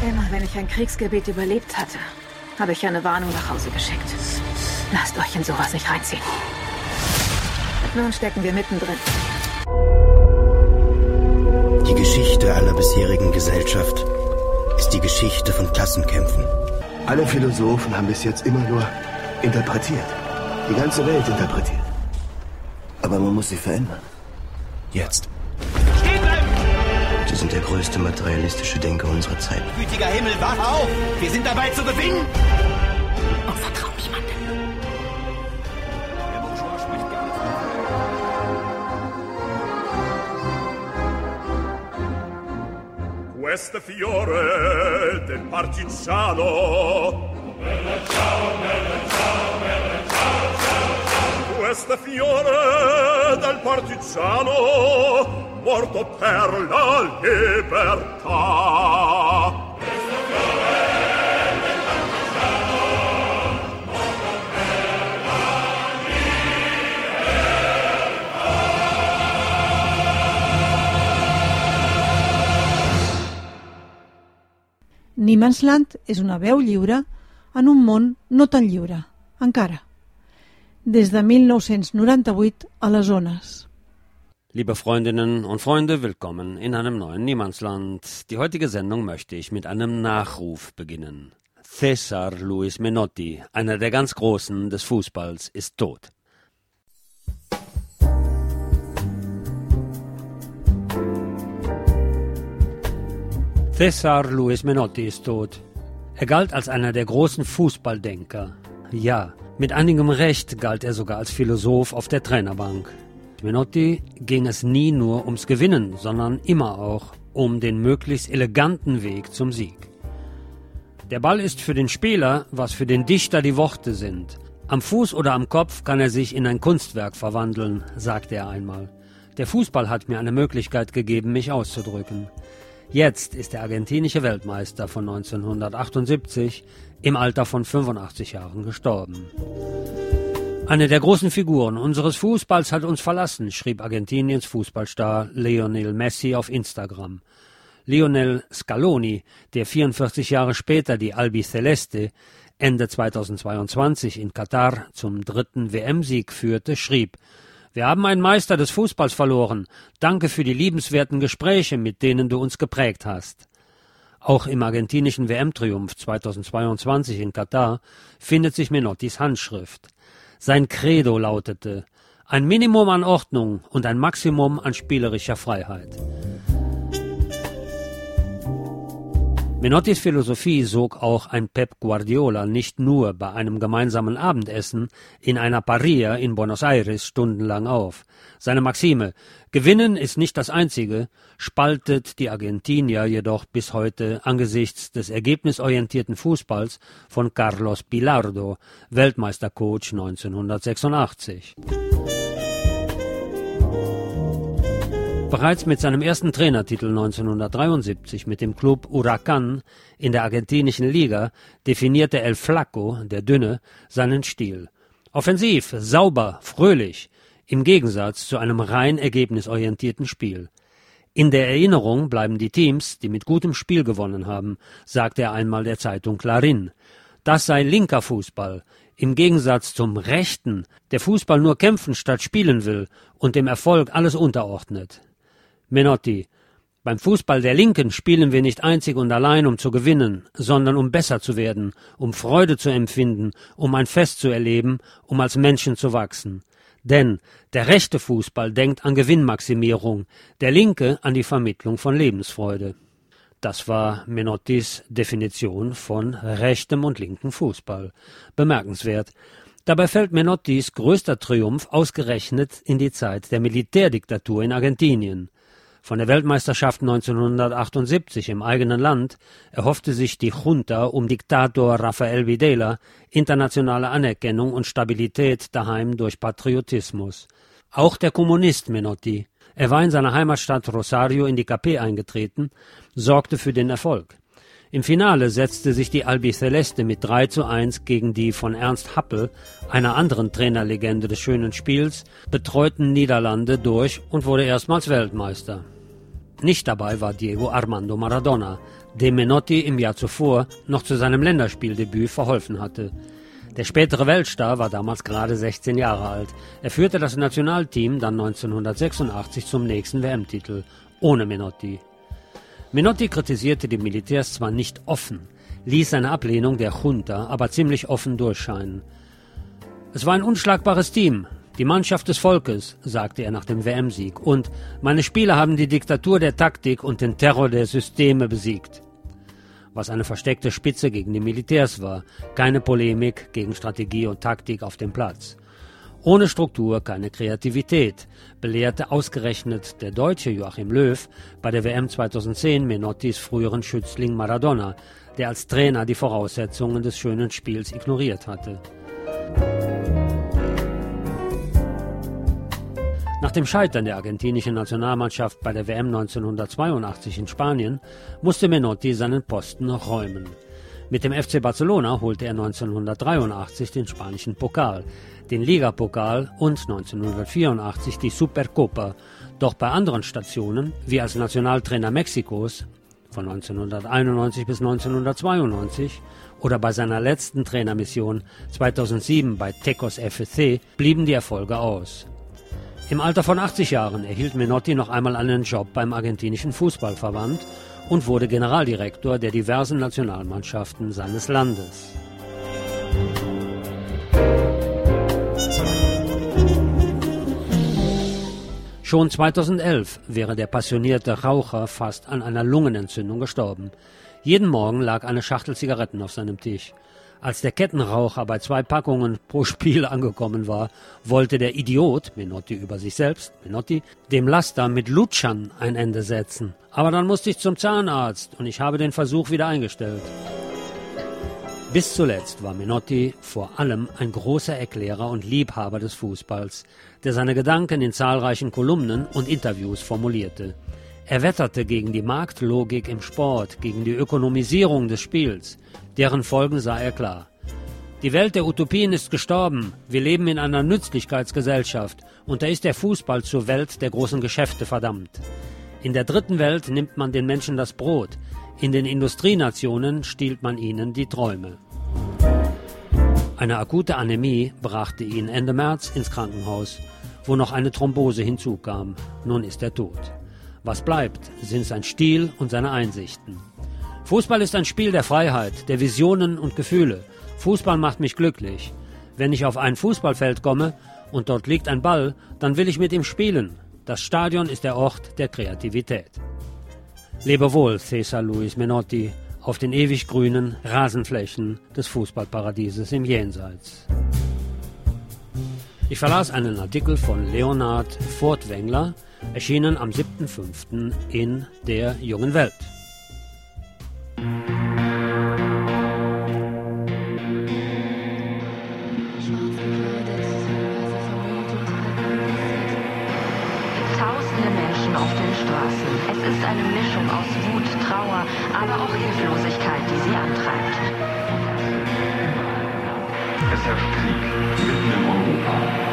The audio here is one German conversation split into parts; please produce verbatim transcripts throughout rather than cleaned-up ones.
Immer wenn ich ein Kriegsgebiet überlebt hatte, habe ich eine Warnung nach Hause geschickt. Lasst euch in sowas nicht reinziehen. Nun stecken wir mittendrin. Die Geschichte aller bisherigen Gesellschaft ist die Geschichte von Klassenkämpfen. Alle Philosophen haben bis jetzt immer nur interpretiert. Die ganze Welt interpretiert. Aber man muss sie verändern. Jetzt. Stehen bleiben! Sie sind der größte materialistische Denker unserer Zeit. Gütiger Himmel, wach auf! Wir sind dabei zu gewinnen! Oh, vertrau niemandem. Der Bourgeois spricht gerne von Questo fiore del partigiano. Bella ciao, bella ciao, bella ciao, ciao, ciao. Questo fiore del partigiano morto per la libertà. Questo fiore del partigiano morto per la libertà. Niemandsland és una veu lliure en un món no tan lliure, encara. Des de mil nou-cents noranta-vuit a les ones. Liebe Freundinnen und Freunde, willkommen in einem neuen Niemandsland. Die heutige Sendung möchte ich mit einem Nachruf beginnen. César Luis Menotti, einer der ganz Großen des Fußballs, ist tot. César Luis Menotti ist tot. Er galt als einer der großen Fußballdenker. Ja, mit einigem Recht galt er sogar als Philosoph auf der Trainerbank. Menotti ging es nie nur ums Gewinnen, sondern immer auch um den möglichst eleganten Weg zum Sieg. Der Ball ist für den Spieler, was für den Dichter die Worte sind. Am Fuß oder am Kopf kann er sich in ein Kunstwerk verwandeln, sagte er einmal. Der Fußball hat mir eine Möglichkeit gegeben, mich auszudrücken. Jetzt ist der argentinische Weltmeister von neunzehnhundertachtundsiebzig im Alter von fünfundachtzig Jahren gestorben. Eine der großen Figuren unseres Fußballs hat uns verlassen, schrieb Argentiniens Fußballstar Lionel Messi auf Instagram. Lionel Scaloni, der vierundvierzig Jahre später die Albiceleste Ende zweitausendzweiundzwanzig in Katar zum dritten W M-Sieg führte, schrieb: Wir haben einen Meister des Fußballs verloren. Danke für die liebenswerten Gespräche, mit denen du uns geprägt hast. Auch im argentinischen W M-Triumph zweitausendzweiundzwanzig in Katar findet sich Menottis Handschrift. Sein Credo lautete: Ein Minimum an Ordnung und ein Maximum an spielerischer Freiheit. Menottis Philosophie sog auch ein Pep Guardiola nicht nur bei einem gemeinsamen Abendessen in einer Parrilla in Buenos Aires stundenlang auf. Seine Maxime, Gewinnen ist nicht das Einzige, spaltet die Argentinier jedoch bis heute angesichts des ergebnisorientierten Fußballs von Carlos Bilardo, Weltmeistercoach neunzehnhundertsechsundachtzig. Bereits mit seinem ersten Trainertitel neunzehnhundertdreiundsiebzig mit dem Club Huracán in der argentinischen Liga definierte El Flaco, der Dünne, seinen Stil. Offensiv, sauber, fröhlich, im Gegensatz zu einem rein ergebnisorientierten Spiel. In der Erinnerung bleiben die Teams, die mit gutem Spiel gewonnen haben, sagte er einmal der Zeitung Clarín. Das sei linker Fußball, im Gegensatz zum rechten, der Fußball nur kämpfen statt spielen will und dem Erfolg alles unterordnet. Menotti: Beim Fußball der Linken spielen wir nicht einzig und allein, um zu gewinnen, sondern um besser zu werden, um Freude zu empfinden, um ein Fest zu erleben, um als Menschen zu wachsen. Denn der rechte Fußball denkt an Gewinnmaximierung, der linke an die Vermittlung von Lebensfreude. Das war Menottis Definition von rechtem und linken Fußball. Bemerkenswert. Dabei fällt Menottis größter Triumph ausgerechnet in die Zeit der Militärdiktatur in Argentinien. Von der Weltmeisterschaft neunzehnhundertachtundsiebzig im eigenen Land erhoffte sich die Junta um Diktator Rafael Videla internationale Anerkennung und Stabilität daheim durch Patriotismus. Auch der Kommunist Menotti, er war in seiner Heimatstadt Rosario in die K P eingetreten, sorgte für den Erfolg. Im Finale setzte sich die Albiceleste mit drei zu eins gegen die von Ernst Happel, einer anderen Trainerlegende des schönen Spiels, betreuten Niederlande durch und wurde erstmals Weltmeister. Nicht dabei war Diego Armando Maradona, dem Menotti im Jahr zuvor noch zu seinem Länderspieldebüt verholfen hatte. Der spätere Weltstar war damals gerade sechzehn Jahre alt. Er führte das Nationalteam dann neunzehnhundertsechsundachtzig zum nächsten W M-Titel, ohne Menotti. Menotti kritisierte die Militärs zwar nicht offen, ließ seine Ablehnung der Junta aber ziemlich offen durchscheinen. Es war ein unschlagbares Team, die Mannschaft des Volkes, sagte er nach dem W M-Sieg, und meine Spieler haben die Diktatur der Taktik und den Terror der Systeme besiegt. Was eine versteckte Spitze gegen die Militärs war, keine Polemik gegen Strategie und Taktik auf dem Platz. Ohne Struktur keine Kreativität, belehrte ausgerechnet der Deutsche Joachim Löw bei der W M zweitausendzehn Menottis früheren Schützling Maradona, der als Trainer die Voraussetzungen des schönen Spiels ignoriert hatte. Nach dem Scheitern der argentinischen Nationalmannschaft bei der W M neunzehnhundertzweiundachtzig in Spanien musste Menotti seinen Posten noch räumen. Mit dem F C Barcelona holte er neunzehnhundertdreiundachtzig den spanischen Pokal, den Ligapokal und neunzehnhundertvierundachtzig die Supercopa. Doch bei anderen Stationen, wie als Nationaltrainer Mexikos von neunzehnhunderteinundneunzig bis neunzehnhundertzweiundneunzig oder bei seiner letzten Trainermission zweitausendsieben bei Tecos F C, blieben die Erfolge aus. Im Alter von achtzig Jahren erhielt Menotti noch einmal einen Job beim argentinischen Fußballverband und wurde Generaldirektor der diversen Nationalmannschaften seines Landes. Schon zweitausendelf wäre der passionierte Raucher fast an einer Lungenentzündung gestorben. Jeden Morgen lag eine Schachtel Zigaretten auf seinem Tisch. Als der Kettenraucher bei zwei Packungen pro Spiel angekommen war, wollte der Idiot, Menotti über sich selbst, Menotti, dem Laster mit Lutschern ein Ende setzen. Aber dann musste ich zum Zahnarzt und ich habe den Versuch wieder eingestellt. Bis zuletzt war Menotti vor allem ein großer Erklärer und Liebhaber des Fußballs, der seine Gedanken in zahlreichen Kolumnen und Interviews formulierte. Er wetterte gegen die Marktlogik im Sport, gegen die Ökonomisierung des Spiels. Deren Folgen sah er klar. Die Welt der Utopien ist gestorben. Wir leben in einer Nützlichkeitsgesellschaft und da ist der Fußball zur Welt der großen Geschäfte verdammt. In der dritten Welt nimmt man den Menschen das Brot. In den Industrienationen stiehlt man ihnen die Träume. Eine akute Anämie brachte ihn Ende März ins Krankenhaus, wo noch eine Thrombose hinzukam. Nun ist er tot. Was bleibt, sind sein Stil und seine Einsichten. Fußball ist ein Spiel der Freiheit, der Visionen und Gefühle. Fußball macht mich glücklich. Wenn ich auf ein Fußballfeld komme und dort liegt ein Ball, dann will ich mit ihm spielen. Das Stadion ist der Ort der Kreativität. Lebe wohl, César Luis Menotti, auf den ewig grünen Rasenflächen des Fußballparadieses im Jenseits. Ich verlas einen Artikel von Leonhard Furtwängler, erschienen am siebten fünften in der Jungen Welt. Tausende Menschen auf den Straßen. Es ist eine Mischung aus Wut, Trauer, aber auch Hilflosigkeit, die sie antreibt. Es herrscht Krieg mitten in Europa.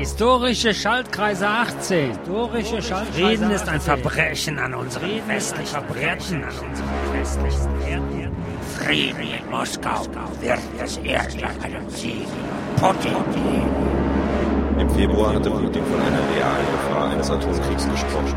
Historische Schaltkreise achtzehn. Historische Schaltkreise Frieden ist ein Verbrechen an unseren westlichen Werten. Frieden in Moskau wird es erst nach einem Sieg Putin. Im Februar hatte Putin von einer realen Gefahr eines Atomkriegs gesprochen.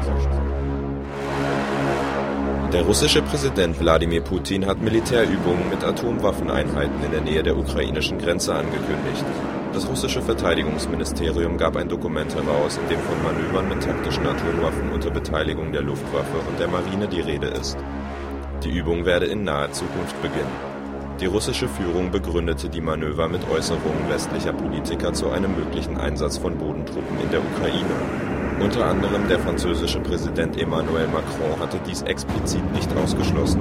Der russische Präsident Wladimir Putin hat Militärübungen mit Atomwaffeneinheiten in der Nähe der ukrainischen Grenze angekündigt. Das russische Verteidigungsministerium gab ein Dokument heraus, in dem von Manövern mit taktischen Atomwaffen unter Beteiligung der Luftwaffe und der Marine die Rede ist. Die Übung werde in naher Zukunft beginnen. Die russische Führung begründete die Manöver mit Äußerungen westlicher Politiker zu einem möglichen Einsatz von Bodentruppen in der Ukraine. Unter anderem der französische Präsident Emmanuel Macron hatte dies explizit nicht ausgeschlossen.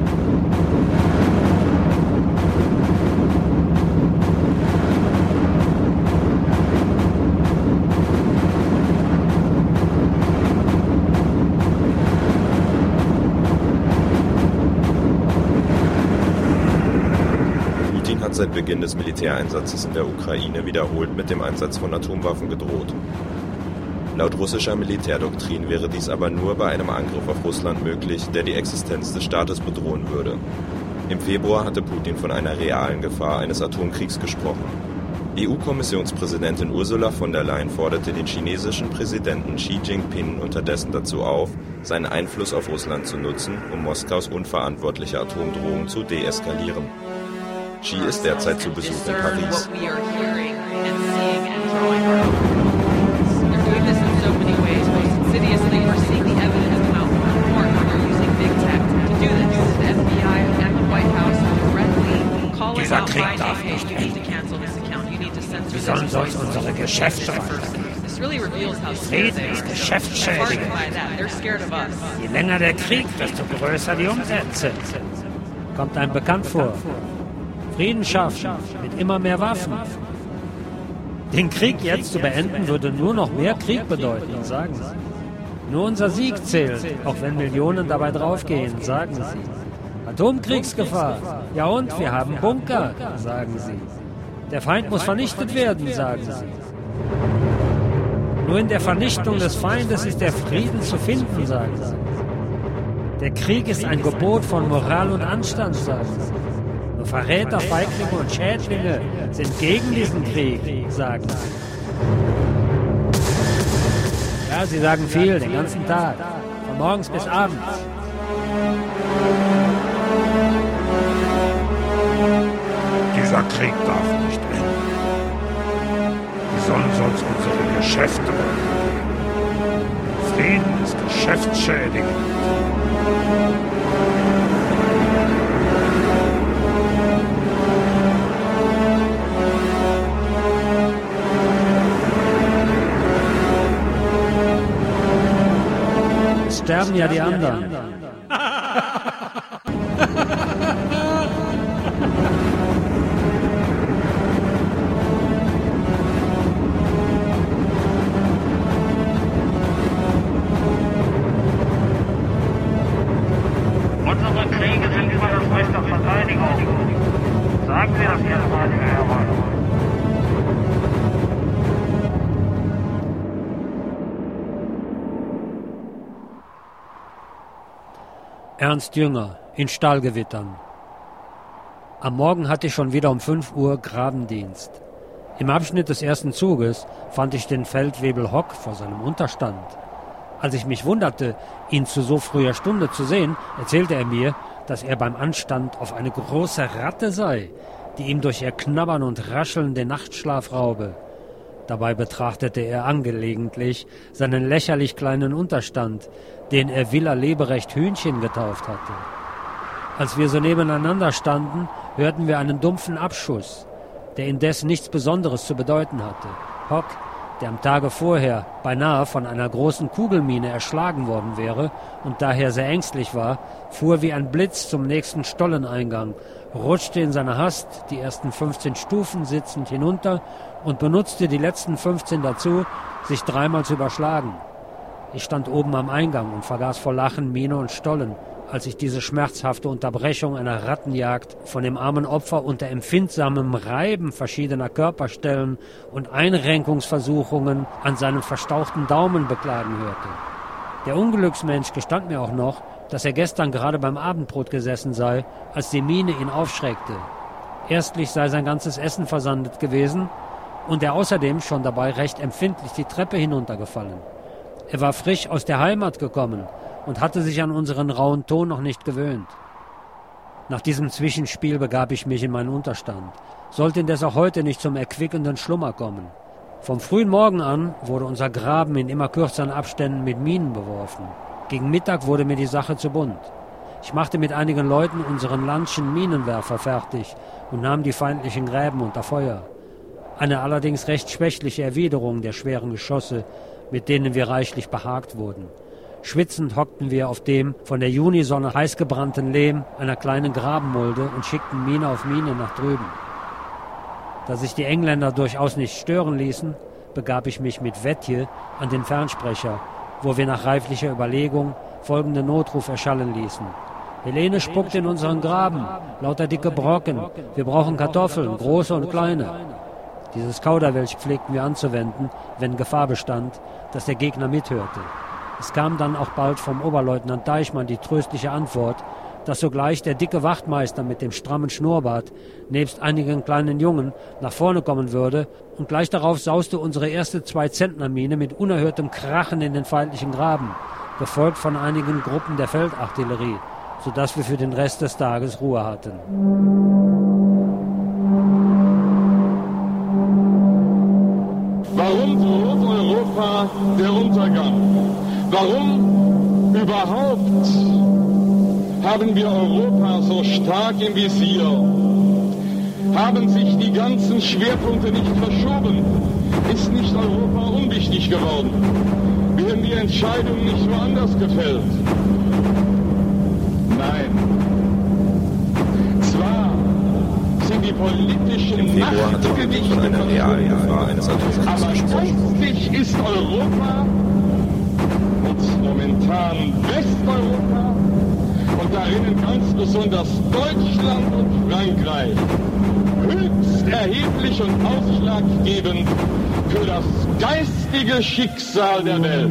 Putin hat seit Beginn des Militäreinsatzes in der Ukraine wiederholt mit dem Einsatz von Atomwaffen gedroht. Laut russischer Militärdoktrin wäre dies aber nur bei einem Angriff auf Russland möglich, der die Existenz des Staates bedrohen würde. Im Februar hatte Putin von einer realen Gefahr eines Atomkriegs gesprochen. E U-Kommissionspräsidentin Ursula von der Leyen forderte den chinesischen Präsidenten Xi Jinping unterdessen dazu auf, seinen Einfluss auf Russland zu nutzen, um Moskaus unverantwortliche Atomdrohungen zu deeskalieren. Xi ist derzeit zu Besuch in Paris. Dieser Krieg darf nicht enden. Wir sollen sonst unsere Geschäfte weitergehen. Frieden ist geschäftsschädigend. Je länger der Krieg, desto größer die Umsätze. Kommt einem bekannt vor. Frieden schaffen mit immer mehr Waffen. Den Krieg jetzt zu beenden, würde nur noch mehr Krieg bedeuten, sagen Sie. Nur unser Sieg zählt, auch wenn Millionen dabei draufgehen, sagen Sie. Atomkriegsgefahr. Ja und, wir haben Bunker, sagen Sie. Der Feind muss vernichtet werden, sagen Sie. Nur in der Vernichtung des Feindes ist der Frieden zu finden, sagen Sie. Der Krieg ist ein Gebot von Moral und Anstand, sagen Sie. Nur Verräter, Feiglinge und Schädlinge sind gegen diesen Krieg, sagen Sie. Ja, Sie sagen viel, den ganzen Tag, von morgens bis abends. Dieser Krieg darf nicht enden. Wir sollen sonst unsere Geschäfte machen. Frieden ist geschäftsschädigend. Es sterben ja die anderen. Unsere Kriege sind über das Recht auf Verteidigung. Sagen Sie das jetzt mal, Herr Mann. Ernst Jünger, in Stahlgewittern. Am Morgen hatte ich schon wieder um fünf Uhr Grabendienst. Im Abschnitt des ersten Zuges fand ich den Feldwebel Hock vor seinem Unterstand. Als ich mich wunderte, ihn zu so früher Stunde zu sehen, erzählte er mir, dass er beim Anstand auf eine große Ratte sei, die ihm durch ihr Knabbern und Rascheln den Nachtschlaf raube. Dabei betrachtete er angelegentlich seinen lächerlich kleinen Unterstand, den er Villa Leberecht Hühnchen getauft hatte. Als wir so nebeneinander standen, hörten wir einen dumpfen Abschuss, der indes nichts Besonderes zu bedeuten hatte. Hock, der am Tage vorher beinahe von einer großen Kugelmine erschlagen worden wäre und daher sehr ängstlich war, fuhr wie ein Blitz zum nächsten Stolleneingang, rutschte in seiner Hast die ersten fünfzehn Stufen sitzend hinunter und benutzte die letzten fünfzehn dazu, sich dreimal zu überschlagen. Ich stand oben am Eingang und vergaß vor Lachen Mine und Stollen, als ich diese schmerzhafte Unterbrechung einer Rattenjagd von dem armen Opfer unter empfindsamem Reiben verschiedener Körperstellen und Einrenkungsversuchungen an seinem verstauchten Daumen beklagen hörte. Der Unglücksmensch gestand mir auch noch, dass er gestern gerade beim Abendbrot gesessen sei, als die Mine ihn aufschreckte. Erstlich sei sein ganzes Essen versandet gewesen und er außerdem schon dabei recht empfindlich die Treppe hinuntergefallen. Er war frisch aus der Heimat gekommen und hatte sich an unseren rauen Ton noch nicht gewöhnt. Nach diesem Zwischenspiel begab ich mich in meinen Unterstand, sollte indes auch heute nicht zum erquickenden Schlummer kommen. Vom frühen Morgen an wurde unser Graben in immer kürzeren Abständen mit Minen beworfen. Gegen Mittag wurde mir die Sache zu bunt. Ich machte mit einigen Leuten unseren Landschen Minenwerfer fertig und nahm die feindlichen Gräben unter Feuer. Eine allerdings recht schwächliche Erwiderung der schweren Geschosse, mit denen wir reichlich behagt wurden. Schwitzend hockten wir auf dem von der Junisonne heiß gebrannten Lehm einer kleinen Grabenmulde und schickten Mine auf Mine nach drüben. Da sich die Engländer durchaus nicht stören ließen, begab ich mich mit Wetje an den Fernsprecher, wo wir nach reiflicher Überlegung folgenden Notruf erschallen ließen. Helene spuckt in unseren Graben, lauter dicke Brocken, wir brauchen Kartoffeln, große und kleine. Dieses Kauderwelsch pflegten wir anzuwenden, wenn Gefahr bestand, dass der Gegner mithörte. Es kam dann auch bald vom Oberleutnant Deichmann die tröstliche Antwort, dass sogleich der dicke Wachtmeister mit dem strammen Schnurrbart nebst einigen kleinen Jungen nach vorne kommen würde, und gleich darauf sauste unsere erste Zwei-Zentner-Mine mit unerhörtem Krachen in den feindlichen Graben, gefolgt von einigen Gruppen der Feldartillerie, sodass wir für den Rest des Tages Ruhe hatten. Warum droht Europa der Untergang? Warum überhaupt haben wir Europa so stark im Visier? Haben sich die ganzen Schwerpunkte nicht verschoben? Ist nicht Europa unwichtig geworden? Werden die Entscheidungen nicht woanders gefällt? Nein. Zwar sind die politischen Machtgewichte von einer realen Gefahr eines Atomkriegs aber letztlich ist Europa und momentan Westeuropa und darin ganz besonders Deutschland und Frankreich höchst erheblich und ausschlaggebend für das geistige Schicksal der Welt.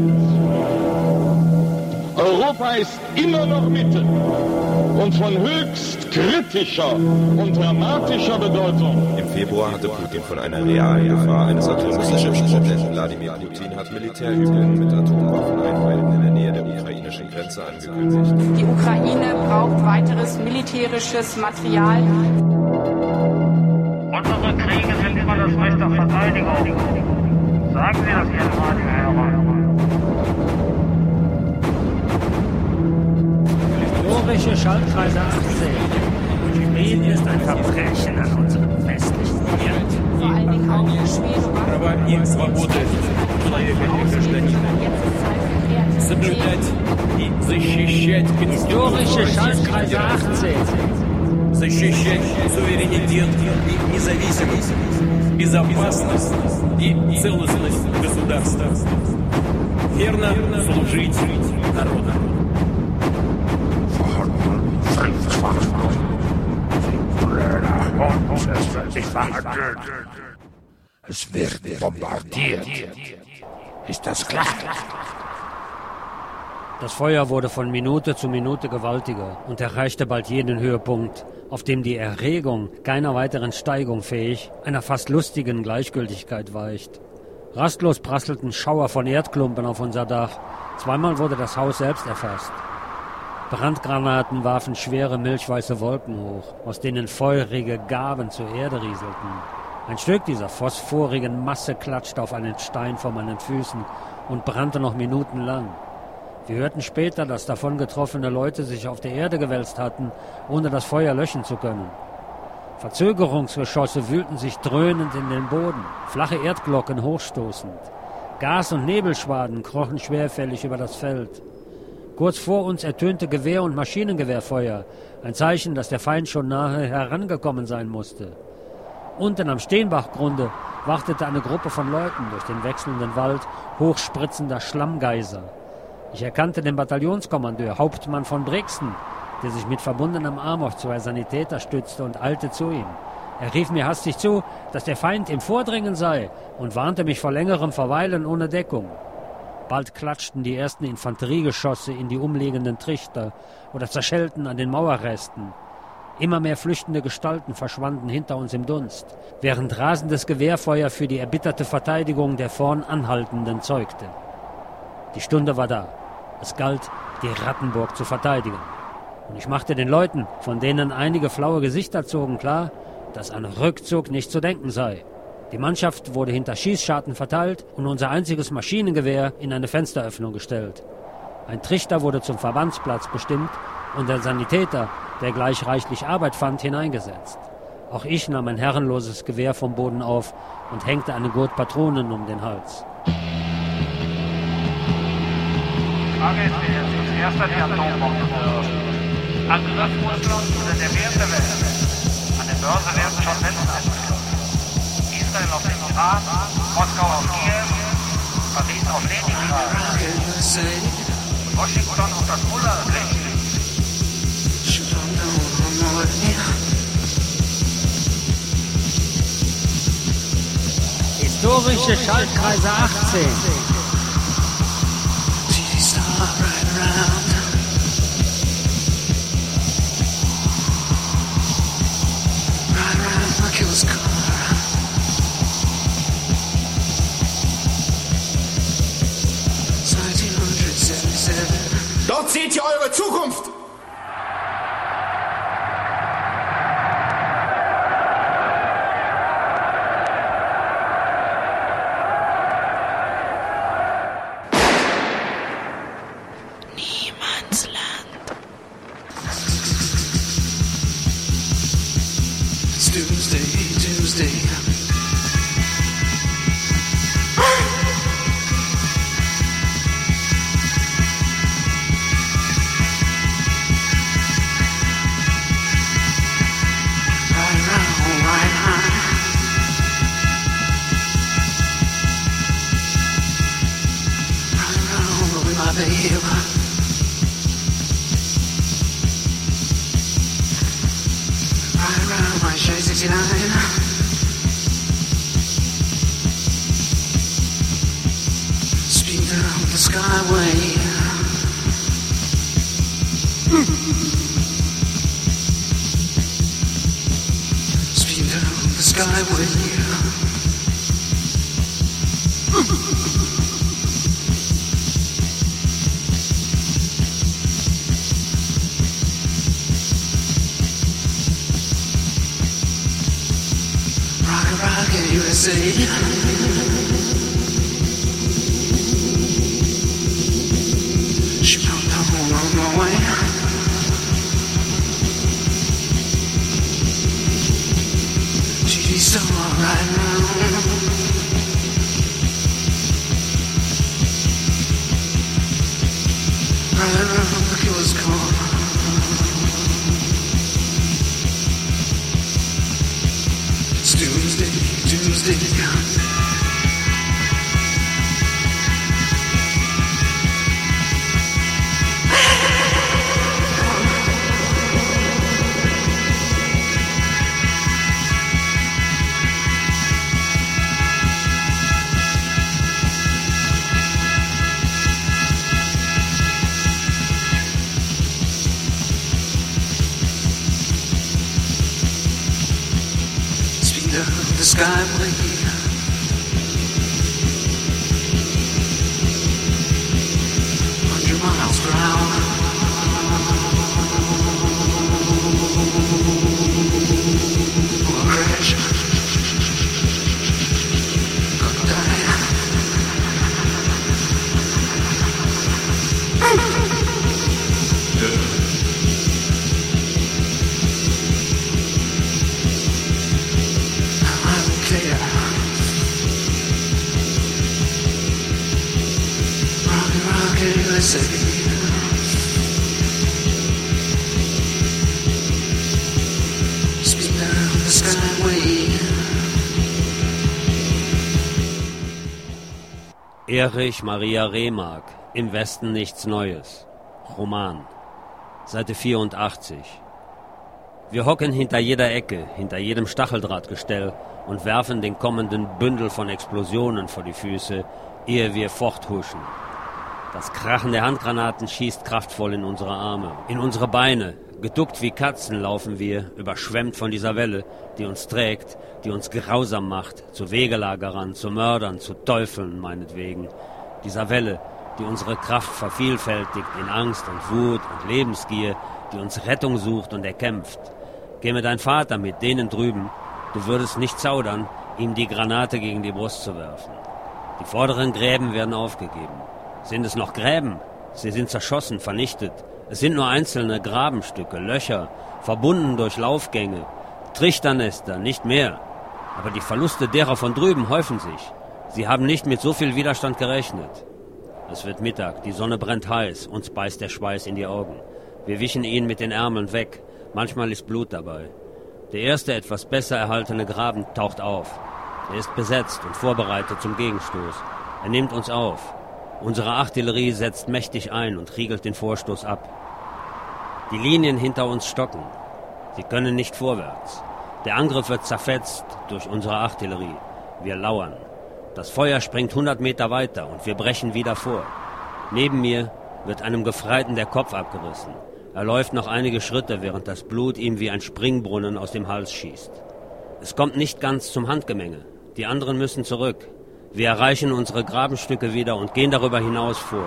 Europa ist immer noch Mitte und von höchst kritischer und dramatischer Bedeutung. Im Februar hatte Putin von einer realen Gefahr eines Atomkriegs gesprochen. Wladimir Putin hat Militärübungen mit Atomwaffeneinheiten in der Nähe der ukrainischen Grenze angekündigt. Die Ukraine braucht weiteres militärisches Material. Unsere Kriege sind immer das Recht auf Verteidigung. Sagen Sie das Ihren Radiohörern. Historische Schaltkreise achtzehn. Schweden ist ein Verbrechen an unserem westlichen Land. Vor allen Dingen auch für Schweden. Права и свободы человека и гражданина. Соблюдать и защищать Historische Schaltkreise achtzehn. Защищать суверенитет и независимость, безопасность и целостность государства. Верно служить народу. Es wird bombardiert. Ist das klar? Das Feuer wurde von Minute zu Minute gewaltiger und erreichte bald jenen Höhepunkt, auf dem die Erregung, keiner weiteren Steigung fähig, einer fast lustigen Gleichgültigkeit weicht. Rastlos prasselten Schauer von Erdklumpen auf unser Dach. Zweimal wurde das Haus selbst erfasst. Brandgranaten warfen schwere milchweiße Wolken hoch, aus denen feurige Gaben zur Erde rieselten. Ein Stück dieser phosphorigen Masse klatschte auf einen Stein vor meinen Füßen und brannte noch minutenlang. Wir hörten später, dass davon getroffene Leute sich auf der Erde gewälzt hatten, ohne das Feuer löschen zu können. Verzögerungsgeschosse wühlten sich dröhnend in den Boden, flache Erdglocken hochstoßend. Gas- und Nebelschwaden krochen schwerfällig über das Feld. Kurz vor uns ertönte Gewehr- und Maschinengewehrfeuer, ein Zeichen, dass der Feind schon nahe herangekommen sein musste. Unten am Steenbachgrunde wartete eine Gruppe von Leuten durch den wechselnden Wald hochspritzender Schlammgeiser. Ich erkannte den Bataillonskommandeur, Hauptmann von Brixen, der sich mit verbundenem Arm auf zwei Sanitäter stützte und eilte zu ihm. Er rief mir hastig zu, dass der Feind im Vordringen sei und warnte mich vor längerem Verweilen ohne Deckung. Bald klatschten die ersten Infanteriegeschosse in die umliegenden Trichter oder zerschellten an den Mauerresten. Immer mehr flüchtende Gestalten verschwanden hinter uns im Dunst, während rasendes Gewehrfeuer für die erbitterte Verteidigung der vorn Anhaltenden zeugte. Die Stunde war da. Es galt, die Rattenburg zu verteidigen. Und ich machte den Leuten, von denen einige flaue Gesichter zogen, klar, dass ein Rückzug nicht zu denken sei. Die Mannschaft wurde hinter Schießscharten verteilt und unser einziges Maschinengewehr in eine Fensteröffnung gestellt. Ein Trichter wurde zum Verbandsplatz bestimmt und der Sanitäter, der gleich reichlich Arbeit fand, hineingesetzt. Auch ich nahm ein herrenloses Gewehr vom Boden auf und hängte einen Gurt Patronen um den Hals. Frage ist jetzt, erster die Atombombe wird. Angriff Russland oder der Wert der Welt. An der Börse werden schon Menschen abgeschlossen. Israel auf den Iran, Moskau auf Kiew, Paris auf Leningrad, Washington auf das Mullah-Recht. Historische Schaltkreise achtzehn. Dort seht ihr eure Zukunft! Erich Maria Remark, Im Westen nichts Neues. Roman. Seite vierundachtzig. Wir hocken hinter jeder Ecke, hinter jedem Stacheldrahtgestell und werfen den kommenden Bündel von Explosionen vor die Füße, ehe wir forthuschen. Das Krachen der Handgranaten schießt kraftvoll in unsere Arme, in unsere Beine. Geduckt wie Katzen laufen wir, überschwemmt von dieser Welle, die uns trägt, die uns grausam macht, zu Wegelagerern, zu Mördern, zu Teufeln meinetwegen. Dieser Welle, die unsere Kraft vervielfältigt in Angst und Wut und Lebensgier, die uns Rettung sucht und erkämpft. Käme dein Vater mit denen drüben, du würdest nicht zaudern, ihm die Granate gegen die Brust zu werfen. Die vorderen Gräben werden aufgegeben. Sind es noch Gräben? Sie sind zerschossen, vernichtet. Es sind nur einzelne Grabenstücke, Löcher, verbunden durch Laufgänge, Trichternester, nicht mehr. Aber die Verluste derer von drüben häufen sich. Sie haben nicht mit so viel Widerstand gerechnet. Es wird Mittag, die Sonne brennt heiß, uns beißt der Schweiß in die Augen. Wir wischen ihn mit den Ärmeln weg. Manchmal ist Blut dabei. Der erste, etwas besser erhaltene Graben taucht auf. Er ist besetzt und vorbereitet zum Gegenstoß. Er nimmt uns auf. Unsere Artillerie setzt mächtig ein und riegelt den Vorstoß ab. Die Linien hinter uns stocken. Sie können nicht vorwärts. Der Angriff wird zerfetzt durch unsere Artillerie. Wir lauern. Das Feuer springt hundert Meter weiter und wir brechen wieder vor. Neben mir wird einem Gefreiten der Kopf abgerissen. Er läuft noch einige Schritte, während das Blut ihm wie ein Springbrunnen aus dem Hals schießt. Es kommt nicht ganz zum Handgemenge. Die anderen müssen zurück. Wir erreichen unsere Grabenstücke wieder und gehen darüber hinaus vor.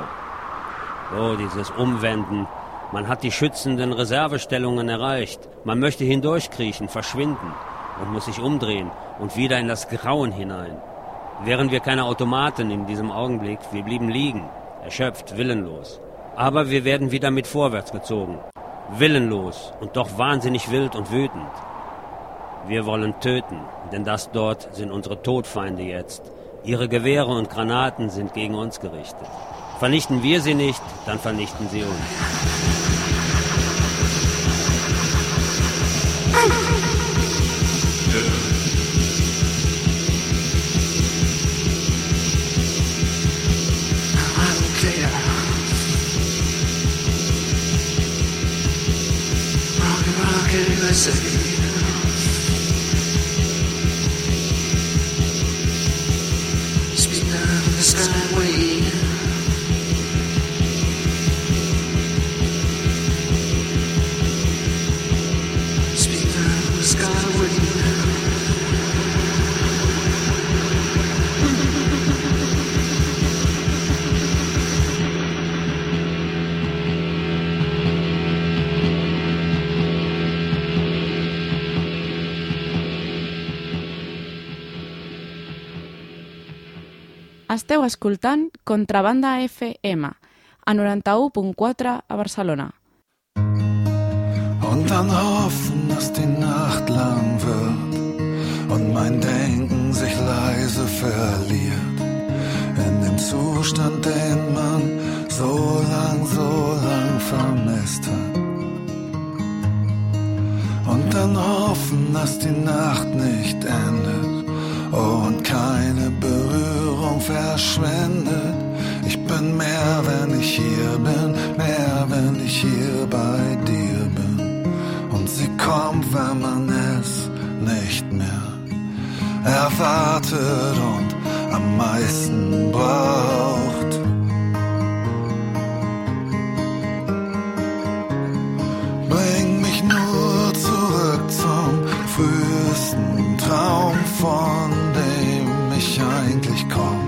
Oh, dieses Umwenden. Man hat die schützenden Reservestellungen erreicht. Man möchte hindurchkriechen, verschwinden und muss sich umdrehen und wieder in das Grauen hinein. Wären wir keine Automaten in diesem Augenblick, wir blieben liegen, erschöpft, willenlos. Aber wir werden wieder mit vorwärts gezogen. Willenlos und doch wahnsinnig wild und wütend. Wir wollen töten, denn das dort sind unsere Todfeinde jetzt. Ihre Gewehre und Granaten sind gegen uns gerichtet. Vernichten wir sie nicht, dann vernichten sie uns. Speak down the skyway. Speak down the skyway. Esteu escoltant Contrabanda F M, a noranta-u punt quatre a Barcelona. Und dann hoffen, dass die Nacht lang wird und mein Denken sich leise verliert in dem Zustand, den man so lang, so lang vermisst hat. Und dann hoffen, dass die Nacht nicht endet und keine Berührung verschwindet. Ich bin mehr, wenn ich hier bin, mehr, wenn ich hier bei dir bin. Und sie kommt, wenn man es nicht mehr erwartet und am meisten braucht. Bring mich nur zurück zum frühesten Traum, von dem ich eigentlich komme.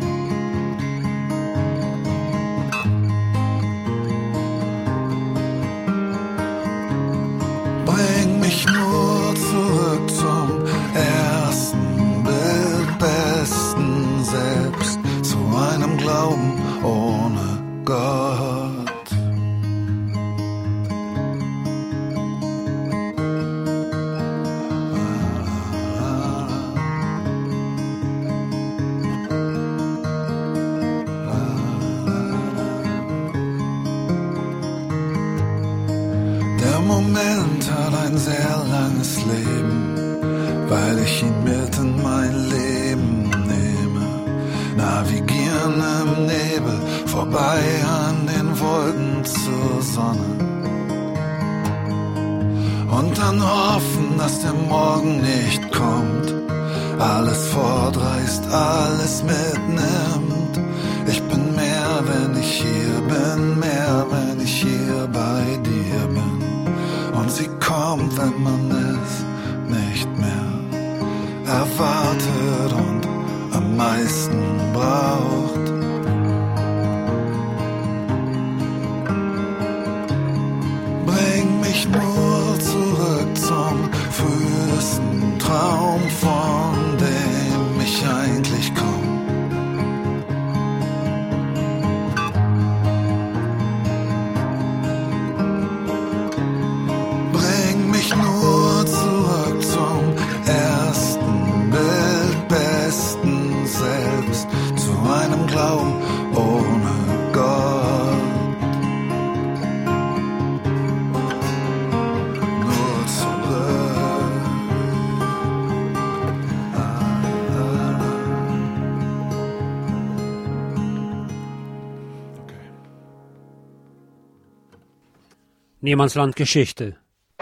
Bring mich nur zurück zum ersten Bild, besten Selbst, zu einem Glauben ohne Gott. Der Moment hat ein sehr langes Leben, weil ich ihn mit in mein Leben nehme. navigieren im Nebel vorbei an den Wolken zur Sonne. Und dann hoffen, dass der Morgen nicht kommt, alles fortreißt, alles mitnimmt. Ich bin mehr, wenn ich hier bin, mehr, wenn ich hier bei dir bin. Und sie kommt, wenn man es nicht mehr erwartet und am meisten braucht. Bring mich nur zurück zum frühesten Traum, von dem ich eigentlich komme. Bring mich nur zurück zum ersten Bild, besten Selbst, zu einem Glauben ohne Gott. Nur zurück. Niemandsland Geschichte.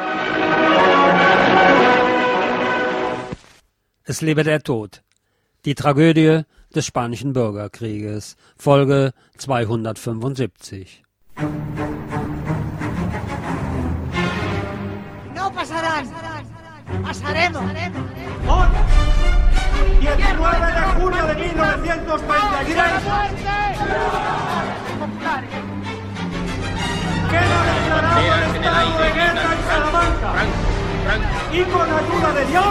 Es lebe der Tod. Die Tragödie des Spanischen Bürgerkrieges. Folge zweihundertfünfundsiebzig. No pasarán. Pasaremos. Hoy, diecinueve de junio de mil novecientos treinta y tres, queda declarado el estado de guerra en Salamanca. Y con ayuda de Dios,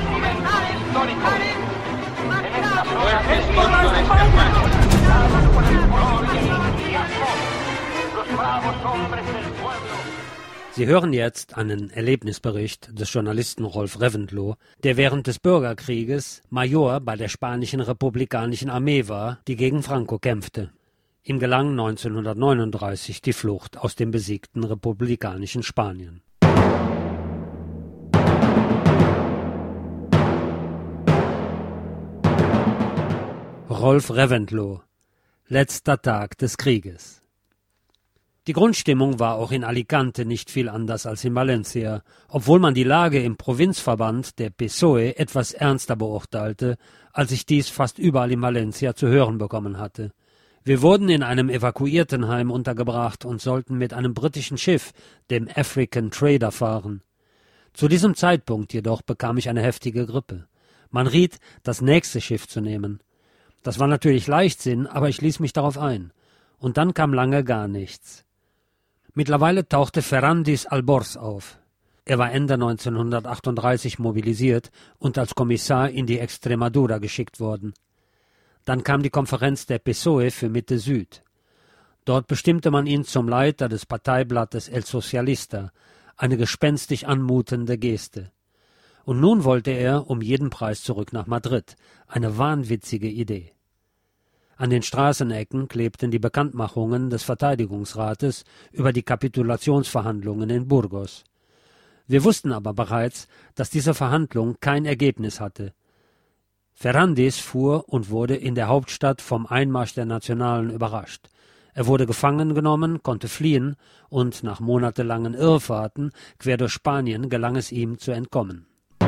Sie hören jetzt einen Erlebnisbericht des Journalisten Rolf Reventlow, der während des Bürgerkrieges Major bei der Spanischen Republikanischen Armee war, die gegen Franco kämpfte. Ihm gelang neunzehnhundertneununddreißig die Flucht aus dem besiegten republikanischen Spanien. Rolf Reventlow. Letzter Tag des Krieges. Die Grundstimmung war auch in Alicante nicht viel anders als in Valencia, obwohl man die Lage im Provinzverband der P S O E etwas ernster beurteilte, als ich dies fast überall in Valencia zu hören bekommen hatte. Wir wurden in einem Evakuiertenheim untergebracht und sollten mit einem britischen Schiff, dem African Trader, fahren. Zu diesem Zeitpunkt jedoch bekam ich eine heftige Grippe. Man riet, das nächste Schiff zu nehmen. Das war natürlich Leichtsinn, aber ich ließ mich darauf ein. Und dann kam lange gar nichts. Mittlerweile tauchte Ferrandis Albors auf. Er war Ende neunzehnhundertachtunddreißig mobilisiert und als Kommissar in die Extremadura geschickt worden. Dann kam die Konferenz der P S O E für Mitte Süd. Dort bestimmte man ihn zum Leiter des Parteiblattes El Socialista, eine gespenstisch anmutende Geste. Und nun wollte er um jeden Preis zurück nach Madrid, eine wahnwitzige Idee. An den Straßenecken klebten die Bekanntmachungen des Verteidigungsrates über die Kapitulationsverhandlungen in Burgos. Wir wussten aber bereits, dass diese Verhandlung kein Ergebnis hatte. Ferrandis fuhr und wurde in der Hauptstadt vom Einmarsch der Nationalen überrascht. Er wurde gefangen genommen, konnte fliehen und nach monatelangen Irrfahrten quer durch Spanien gelang es ihm zu entkommen.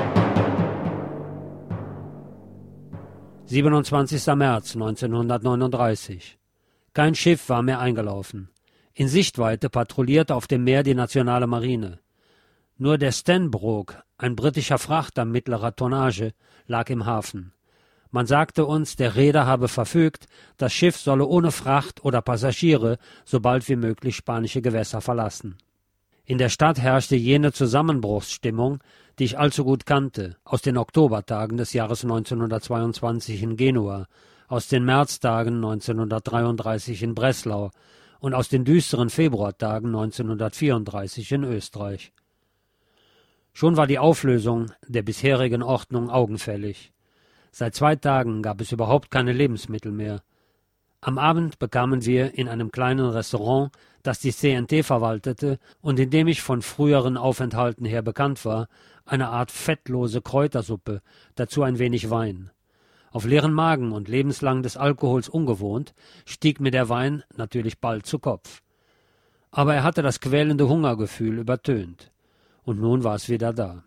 siebenundzwanzigster März neunzehnhundertneununddreißig. Kein Schiff war mehr eingelaufen. In Sichtweite patrouillierte auf dem Meer die Nationale Marine. Nur der Stanbrook, ein britischer Frachter mittlerer Tonnage, lag im Hafen. Man sagte uns, der Reeder habe verfügt, das Schiff solle ohne Fracht oder Passagiere so bald wie möglich spanische Gewässer verlassen. In der Stadt herrschte jene Zusammenbruchsstimmung, die ich allzu gut kannte, aus den Oktobertagen des Jahres neunzehnhundertzweiundzwanzig in Genua, aus den Märztagen neunzehnhundertdreiunddreißig in Breslau und aus den düsteren Februartagen neunzehnhundertvierunddreißig in Österreich. Schon war die Auflösung der bisherigen Ordnung augenfällig. Seit zwei Tagen gab es überhaupt keine Lebensmittel mehr. Am Abend bekamen wir in einem kleinen Restaurant, das die C N T verwaltete und in dem ich von früheren Aufenthalten her bekannt war, eine Art fettlose Kräutersuppe, dazu ein wenig Wein. Auf leeren Magen und lebenslang des Alkohols ungewohnt, stieg mir der Wein natürlich bald zu Kopf. Aber er hatte das quälende Hungergefühl übertönt. Und nun war es wieder da.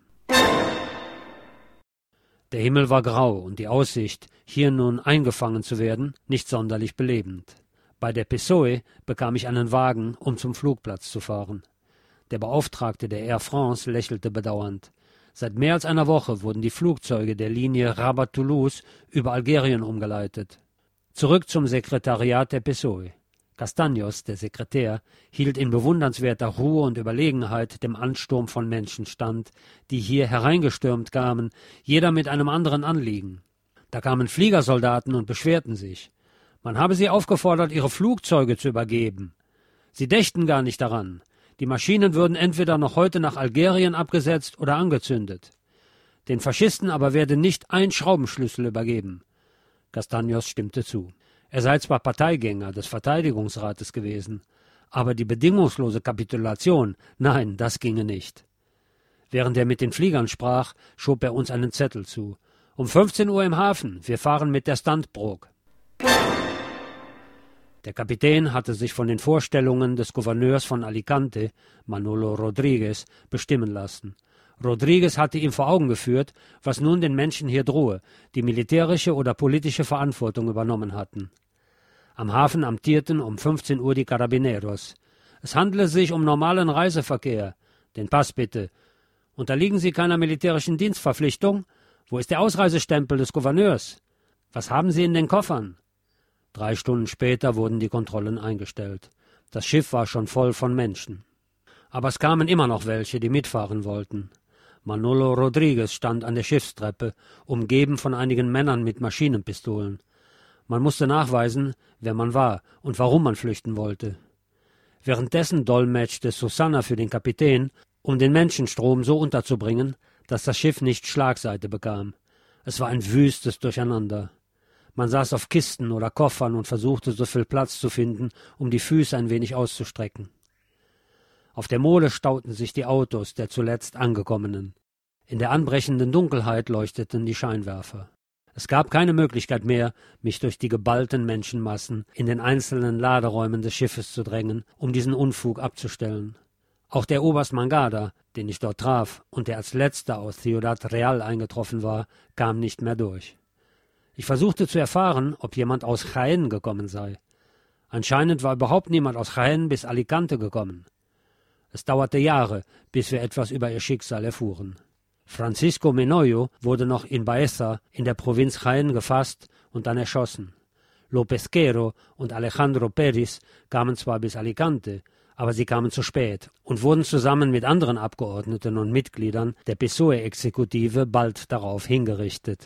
Der Himmel war grau und die Aussicht, hier nun eingefangen zu werden, nicht sonderlich belebend. Bei der Pessoe bekam ich einen Wagen, um zum Flugplatz zu fahren. Der Beauftragte der Air France lächelte bedauernd. Seit mehr als einer Woche wurden die Flugzeuge der Linie Rabat-Toulouse über Algerien umgeleitet. Zurück zum Sekretariat der Pessoe. Castaños, der Sekretär, hielt in bewundernswerter Ruhe und Überlegenheit dem Ansturm von Menschen stand, die hier hereingestürmt kamen, jeder mit einem anderen Anliegen. Da kamen Fliegersoldaten und beschwerten sich. Man habe sie aufgefordert, ihre Flugzeuge zu übergeben. Sie dächten gar nicht daran. Die Maschinen würden entweder noch heute nach Algerien abgesetzt oder angezündet. Den Faschisten aber werde nicht ein Schraubenschlüssel übergeben. Castaños stimmte zu. Er sei zwar Parteigänger des Verteidigungsrates gewesen, aber die bedingungslose Kapitulation, nein, das ginge nicht. Während er mit den Fliegern sprach, schob er uns einen Zettel zu. Um fünfzehn Uhr im Hafen, wir fahren mit der Standbrook. Der Kapitän hatte sich von den Vorstellungen des Gouverneurs von Alicante, Manolo Rodriguez, bestimmen lassen. Rodriguez hatte ihm vor Augen geführt, was nun den Menschen hier drohe, die militärische oder politische Verantwortung übernommen hatten. Am Hafen amtierten um fünfzehn Uhr die Carabineros. Es handele sich um normalen Reiseverkehr. Den Pass bitte. Unterliegen Sie keiner militärischen Dienstverpflichtung? Wo ist der Ausreisestempel des Gouverneurs? Was haben Sie in den Koffern? Drei Stunden später wurden die Kontrollen eingestellt. Das Schiff war schon voll von Menschen. Aber es kamen immer noch welche, die mitfahren wollten. Manolo Rodriguez stand an der Schiffstreppe, umgeben von einigen Männern mit Maschinenpistolen. Man musste nachweisen, wer man war und warum man flüchten wollte. Währenddessen dolmetschte Susanna für den Kapitän, um den Menschenstrom so unterzubringen, dass das Schiff nicht Schlagseite bekam. Es war ein wüstes Durcheinander. Man saß auf Kisten oder Koffern und versuchte, so viel Platz zu finden, um die Füße ein wenig auszustrecken. Auf der Mole stauten sich die Autos der zuletzt Angekommenen. In der anbrechenden Dunkelheit leuchteten die Scheinwerfer. Es gab keine Möglichkeit mehr, mich durch die geballten Menschenmassen in den einzelnen Laderäumen des Schiffes zu drängen, um diesen Unfug abzustellen. Auch der Oberst Mangada, den ich dort traf und der als letzter aus Ciudad Real eingetroffen war, kam nicht mehr durch. Ich versuchte zu erfahren, ob jemand aus Jaén gekommen sei. Anscheinend war überhaupt niemand aus Jaén bis Alicante gekommen. Es dauerte Jahre, bis wir etwas über ihr Schicksal erfuhren. Francisco Menoyo wurde noch in Baeza in der Provinz Jaén gefasst und dann erschossen. López Quero und Alejandro Pérez kamen zwar bis Alicante, aber sie kamen zu spät und wurden zusammen mit anderen Abgeordneten und Mitgliedern der P S O E-Exekutive bald darauf hingerichtet.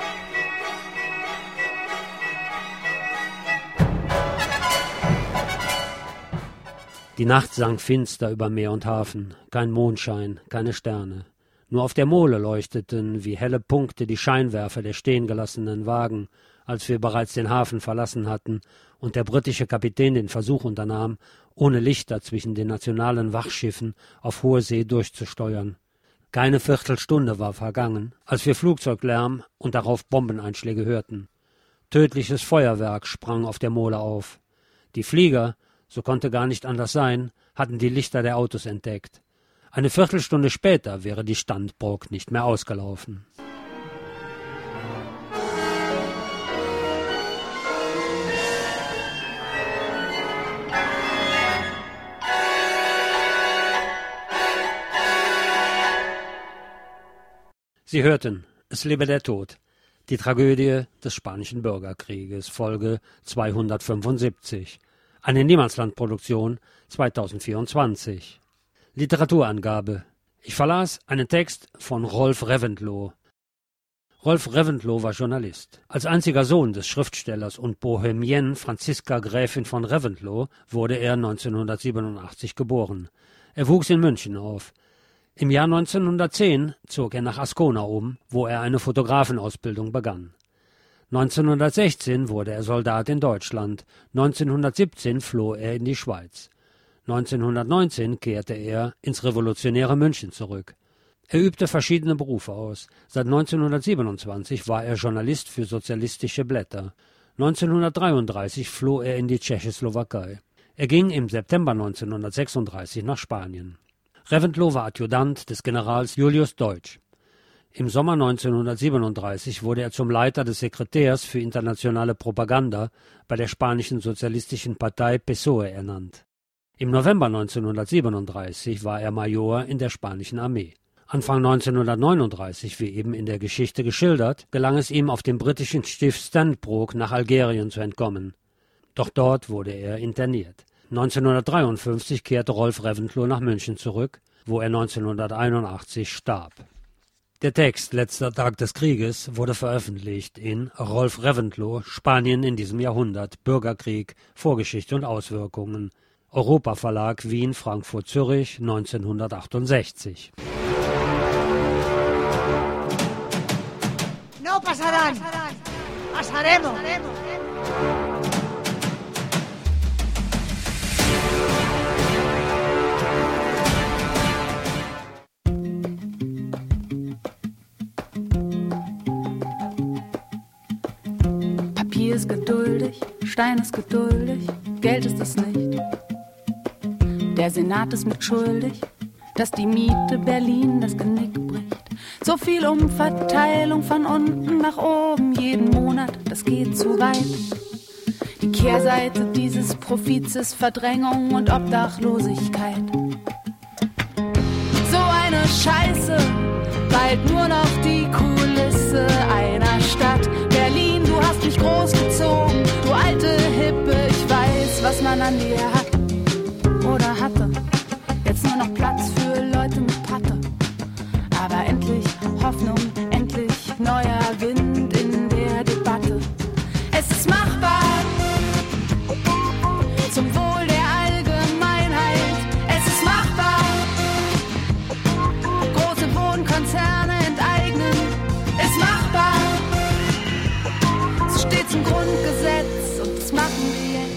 Die Nacht sank finster über Meer und Hafen, kein Mondschein, keine Sterne. Nur auf der Mole leuchteten wie helle Punkte die Scheinwerfer der stehengelassenen Wagen, als wir bereits den Hafen verlassen hatten und der britische Kapitän den Versuch unternahm, ohne Lichter zwischen den nationalen Wachschiffen auf hoher See durchzusteuern. Keine Viertelstunde war vergangen, als wir Flugzeuglärm und darauf Bombeneinschläge hörten. Tödliches Feuerwerk sprang auf der Mole auf. Die Flieger, so konnte gar nicht anders sein, hatten die Lichter der Autos entdeckt. Eine Viertelstunde später wäre die Standbrook nicht mehr ausgelaufen. Sie hörten Es lebe der Tod, die Tragödie des Spanischen Bürgerkrieges, Folge zweihundertfünfundsiebzig. Eine Niemandslandproduktion zweitausendvierundzwanzig. Literaturangabe. Ich verlas einen Text von Rolf Reventlow. Rolf Reventlow war Journalist. Als einziger Sohn des Schriftstellers und Bohemienne Franziska Gräfin von Reventlow wurde er neunzehnhundertsiebenundachtzig geboren. Er wuchs in München auf. Im Jahr neunzehnhundertzehn zog er nach Ascona um, wo er eine Fotografenausbildung begann. neunzehnhundertsechzehn wurde er Soldat in Deutschland, neunzehnhundertsiebzehn floh er in die Schweiz. neunzehnhundertneunzehn kehrte er ins revolutionäre München zurück. Er übte verschiedene Berufe aus. Seit neunzehnhundertsiebenundzwanzig war er Journalist für sozialistische Blätter. neunzehnhundertdreiunddreißig floh er in die Tschechoslowakei. Er ging im September neunzehnhundertsechsunddreißig nach Spanien. Reventlow war Adjutant des Generals Julius Deutsch. Im Sommer neunzehnhundertsiebenunddreißig wurde er zum Leiter des Sekretärs für internationale Propaganda bei der spanischen sozialistischen Partei P S O E ernannt. Im November neunzehnhundertsiebenunddreißig war er Major in der spanischen Armee. Anfang neunzehnhundertneununddreißig, wie eben in der Geschichte geschildert, gelang es ihm, auf dem britischen Stift Stanbrook nach Algerien zu entkommen. Doch dort wurde er interniert. neunzehnhundertdreiundfünfzig kehrte Rolf Reventlow nach München zurück, wo er neunzehnhunderteinundachtzig starb. Der Text »Letzter Tag des Krieges« wurde veröffentlicht in Rolf Reventlow, Spanien in diesem Jahrhundert, Bürgerkrieg, Vorgeschichte und Auswirkungen. Europa Verlag, Wien, Frankfurt, Zürich, neunzehnhundertachtundsechzig. No pasarán. Pasaremos. Papier ist geduldig, Stein ist geduldig, Geld ist es nicht. Der Senat ist mitschuldig, dass die Miete Berlin das Genick bricht. So viel Umverteilung von unten nach oben jeden Monat, das geht zu weit. Die Kehrseite dieses Profits ist Verdrängung und Obdachlosigkeit. So eine Scheiße, bald nur noch die Kulisse einer Stadt. Berlin, du hast mich großgezogen, du alte Hippe, ich weiß, was man an dir hat oder hatte. Jetzt nur noch Platz für Leute mit Patte. Aber endlich Hoffnung, endlich neuer Wind in der Debatte. Es ist machbar, zum Wohl der Allgemeinheit. Es ist machbar, große Wohnkonzerne enteignen. Es ist machbar, es steht zum Grundgesetz und das machen wir jetzt.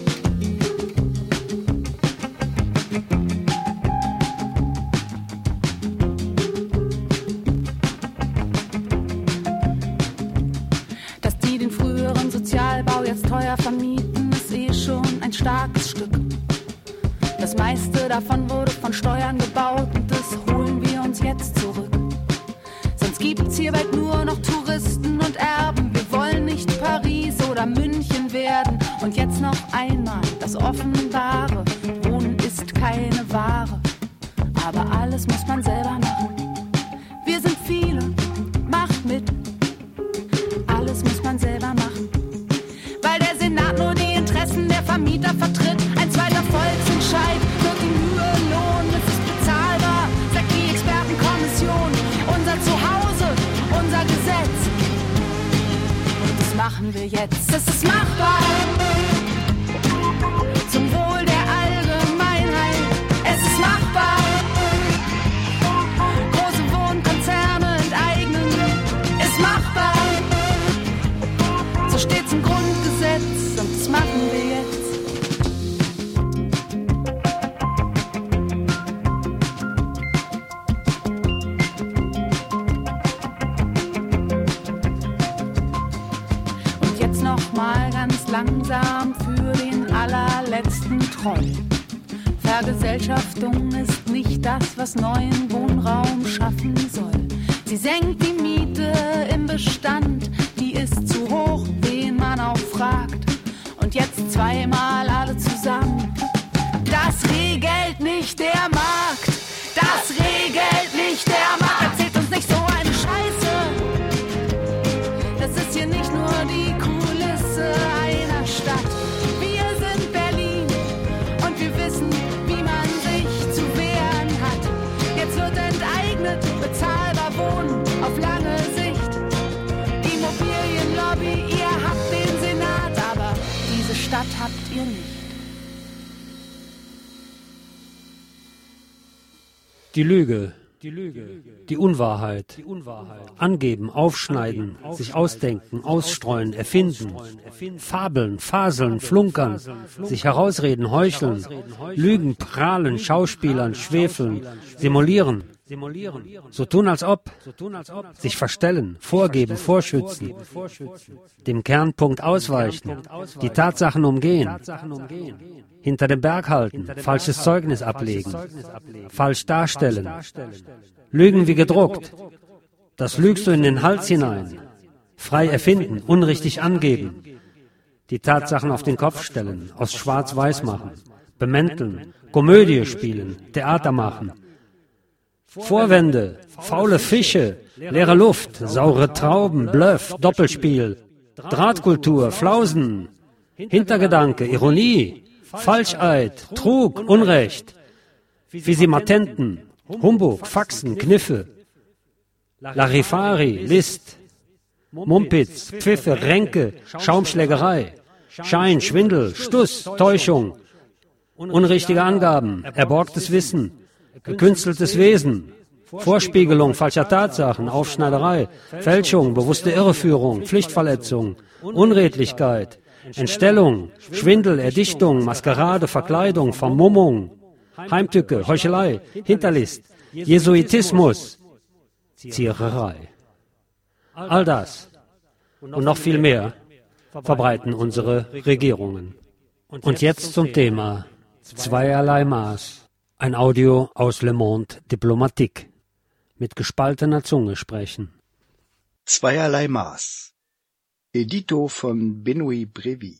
Sozialbau jetzt teuer vermieten, ist eh schon ein starkes Stück. Das meiste davon wurde von Steuern gebaut und das holen wir uns jetzt zurück. Sonst gibt's hier bald nur noch Touristen und Erben. Wir wollen nicht Paris oder München werden. Und jetzt noch einmal das Offenbare: Wohnen ist keine Ware, aber alles muss man selber machen. Wir sind viele, macht mit, alles muss man selber machen. Weil der Senat nur die Interessen der Vermieter vertritt. Ein zweiter Volksentscheid wird die Mühe lohnen. Es ist bezahlbar, sagt die Expertenkommission. Unser Zuhause, unser Gesetz. Und das machen wir jetzt. Es ist machbar, zum Wohl der Allgemeinheit. Es ist machbar, große Wohnkonzerne enteignen. Es ist machbar, so steht's im Grundgesetz und das machen wir jetzt. Und jetzt noch mal ganz langsam für den allerletzten Troll. Vergesellschaftung ist nicht das, was neuen Wohnraum schaffen soll. Sie senkt die Miete im Bestand, die ist zu hoch, wen man auch fragt. Und jetzt zweimal alle zusammen. Das regelt nicht der Markt, das regelt nicht der Markt. Erzählt uns nicht so eine Scheiße, das ist hier nicht nur die Kulisse einer Stadt. Wir sind Berlin und wir wissen, wie man sich zu wehren hat. Jetzt wird enteignet, bezahlbar wohnen auf lange Sicht. Immobilienlobby, ihr habt den Senat, aber diese Stadt habt ihr nicht. Die Lüge, die Lüge, die Unwahrheit, die Unwahrheit, angeben, aufschneiden, sich ausdenken, ausstreuen, erfinden, fabeln, faseln, flunkern, sich herausreden, heucheln, lügen, prahlen, schauspielern, schwefeln, simulieren, So tun als ob, sich verstellen, vorgeben, vorschützen, dem Kernpunkt ausweichen, die Tatsachen umgehen, hinter dem Berg halten, falsches Zeugnis ablegen, falsch darstellen, lügen wie gedruckt, das lügst du in den Hals hinein, frei erfinden, unrichtig angeben, die Tatsachen auf den Kopf stellen, aus Schwarz-Weiß machen, bemänteln, Komödie spielen, Theater machen, Vorwände, faule Fische, leere Luft, saure Trauben, Bluff, Doppelspiel, Drahtkultur, Flausen, Hintergedanke, Ironie, Falscheid, Trug, Unrecht, Visimatenten, Humbug, Faxen, Kniffe, Larifari, List, Mumpitz, Pfiffe, Ränke, Schaumschlägerei, Schein, Schwindel, Stuss, Täuschung, unrichtige Angaben, erborgtes Wissen, gekünsteltes Wesen, Vorspiegelung falscher Tatsachen, Aufschneiderei, Fälschung, bewusste Irreführung, Pflichtverletzung, Unredlichkeit, Entstellung, Schwindel, Erdichtung, Maskerade, Verkleidung, Vermummung, Heimtücke, Heuchelei, Hinterlist, Jesuitismus, Ziererei. All das und noch viel mehr verbreiten unsere Regierungen. Und jetzt zum Thema zweierlei Maß. Ein Audio aus Le Monde Diplomatique. Mit gespaltener Zunge sprechen. Zweierlei Maß. Edito von Benoît Brévy.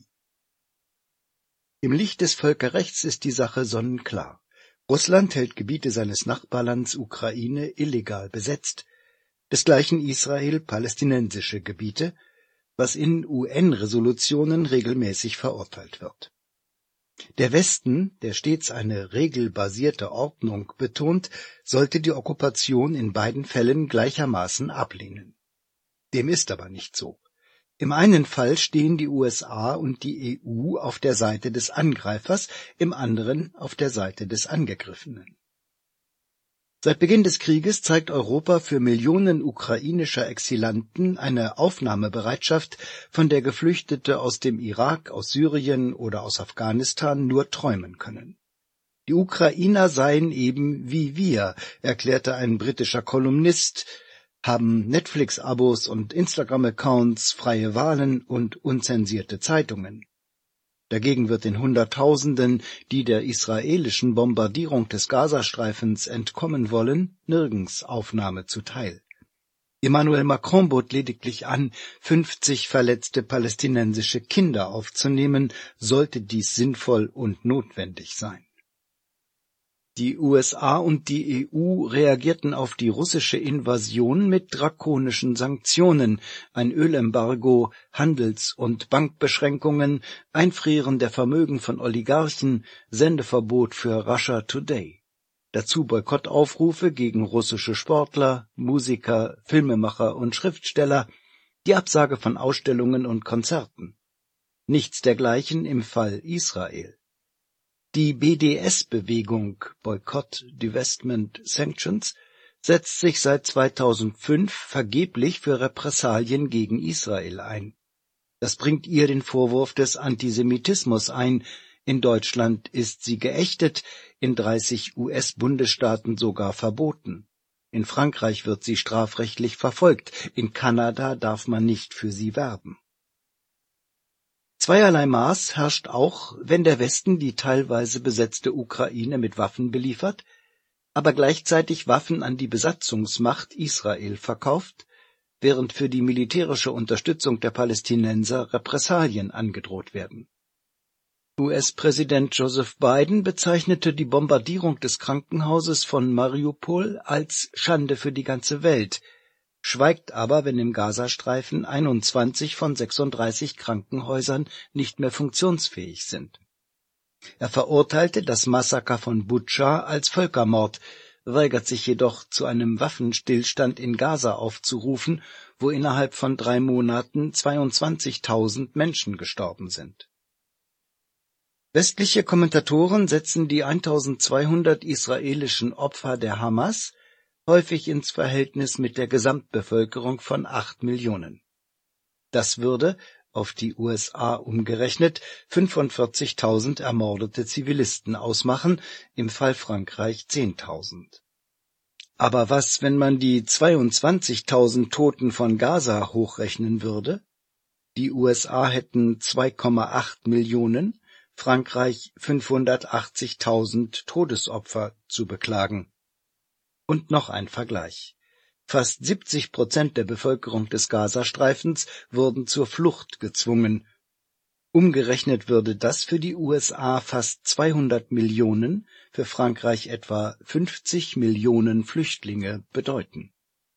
Im Licht des Völkerrechts ist die Sache sonnenklar. Russland hält Gebiete seines Nachbarlands Ukraine illegal besetzt, desgleichen Israel palästinensische Gebiete, was in U N-Resolutionen regelmäßig verurteilt wird. Der Westen, der stets eine regelbasierte Ordnung betont, sollte die Okkupation in beiden Fällen gleichermaßen ablehnen. Dem ist aber nicht so. Im einen Fall stehen die U S A und die E U auf der Seite des Angreifers, im anderen auf der Seite des Angegriffenen. Seit Beginn des Krieges zeigt Europa für Millionen ukrainischer Exilanten eine Aufnahmebereitschaft, von der Geflüchtete aus dem Irak, aus Syrien oder aus Afghanistan nur träumen können. Die Ukrainer seien eben wie wir, erklärte ein britischer Kolumnist, haben Netflix-Abos und Instagram-Accounts, freie Wahlen und unzensierte Zeitungen. Dagegen wird den Hunderttausenden, die der israelischen Bombardierung des Gazastreifens entkommen wollen, nirgends Aufnahme zuteil. Emmanuel Macron bot lediglich an, fünfzig verletzte palästinensische Kinder aufzunehmen, sollte dies sinnvoll und notwendig sein. Die U S A und die E U reagierten auf die russische Invasion mit drakonischen Sanktionen, ein Ölembargo, Handels- und Bankbeschränkungen, Einfrieren der Vermögen von Oligarchen, Sendeverbot für Russia Today. Dazu Boykottaufrufe gegen russische Sportler, Musiker, Filmemacher und Schriftsteller, die Absage von Ausstellungen und Konzerten. Nichts dergleichen im Fall Israel. Die B D S-Bewegung Boycott, Divestment, Sanctions setzt sich seit zweitausendfünf vergeblich für Repressalien gegen Israel ein. Das bringt ihr den Vorwurf des Antisemitismus ein. In Deutschland ist sie geächtet, in dreißig U S-Bundesstaaten sogar verboten. In Frankreich wird sie strafrechtlich verfolgt, in Kanada darf man nicht für sie werben. Zweierlei Maß herrscht auch, wenn der Westen die teilweise besetzte Ukraine mit Waffen beliefert, aber gleichzeitig Waffen an die Besatzungsmacht Israel verkauft, während für die militärische Unterstützung der Palästinenser Repressalien angedroht werden. U S-Präsident Joseph Biden bezeichnete die Bombardierung des Krankenhauses von Mariupol als Schande für die ganze Welt, schweigt aber, wenn im Gazastreifen einundzwanzig von sechsunddreißig Krankenhäusern nicht mehr funktionsfähig sind. Er verurteilte das Massaker von Butscha als Völkermord, weigert sich jedoch, zu einem Waffenstillstand in Gaza aufzurufen, wo innerhalb von drei Monaten zweiundzwanzigtausend Menschen gestorben sind. Westliche Kommentatoren setzen die eintausendzweihundert israelischen Opfer der Hamas häufig ins Verhältnis mit der Gesamtbevölkerung von acht Millionen. Das würde, auf die U S A umgerechnet, fünfundvierzigtausend ermordete Zivilisten ausmachen, im Fall Frankreich zehntausend. Aber was, wenn man die zweiundzwanzigtausend Toten von Gaza hochrechnen würde? Die U S A hätten zwei Komma acht Millionen, Frankreich fünfhundertachtzigtausend Todesopfer zu beklagen. Und noch ein Vergleich. Fast siebzig Prozent der Bevölkerung des Gazastreifens wurden zur Flucht gezwungen. Umgerechnet würde das für die U S A fast zweihundert Millionen, für Frankreich etwa fünfzig Millionen Flüchtlinge bedeuten.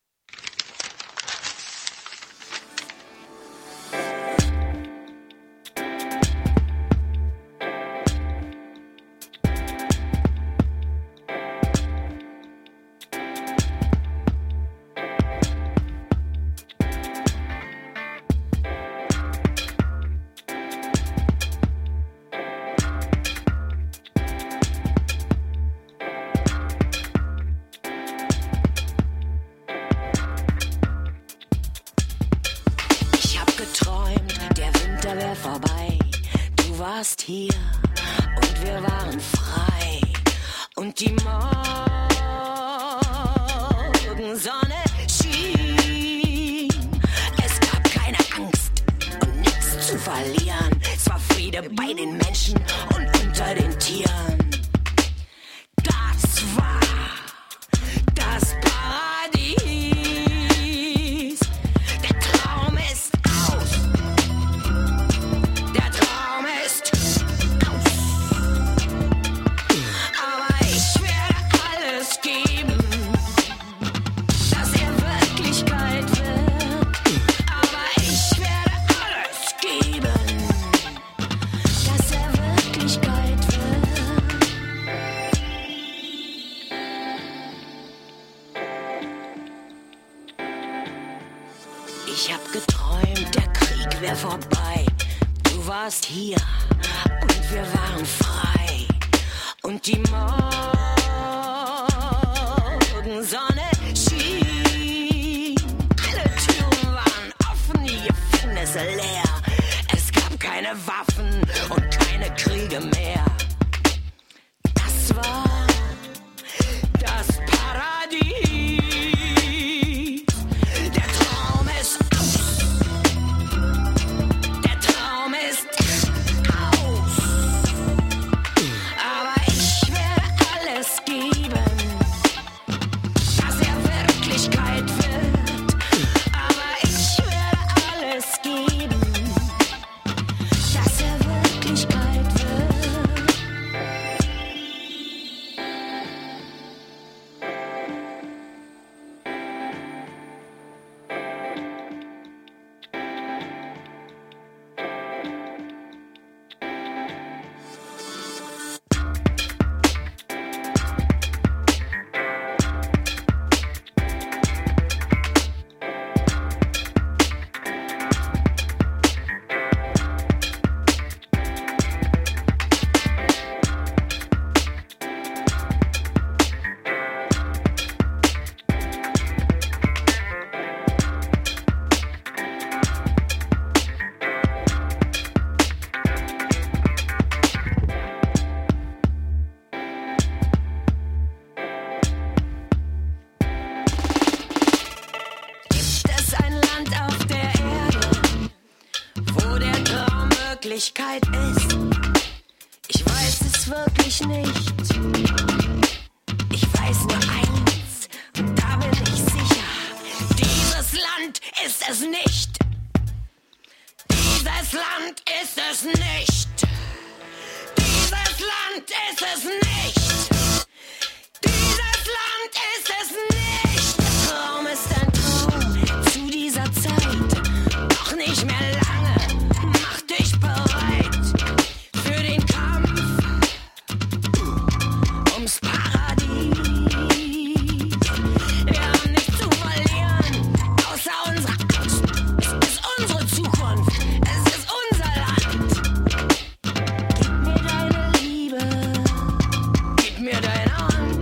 Hier und wir waren frei und die Morgensonne schien. Es gab keine Angst und nichts zu verlieren. Es war Friede bei den Menschen und unter den Tieren. Das war das Paradies. Der Traum ist aus. Der Traum ist Ich hab geträumt, der Krieg wär vorbei. Du warst hier und wir waren frei. Und die Morgensonne schien. Alle Türen waren offen, die Gefängnisse leer. Es gab keine Waffen und keine Kriege mehr. Das war das Paradies. Wirklichkeit ist. Ich weiß es wirklich nicht. Ich weiß nur eins, und da bin ich sicher. Dieses Land ist es nicht. Dieses Land ist es nicht. Dieses Land ist es nicht. Dieses Land ist es nicht. Der Traum ist ein Traum zu dieser Zeit. Doch nicht mehr lange. Mach dich bereit für den Kampf ums Paradies. Wir haben nichts zu verlieren, außer unsere Angst. Es ist unsere Zukunft. Es ist unser Land. Gib mir deine Liebe. Gib mir deine Hand.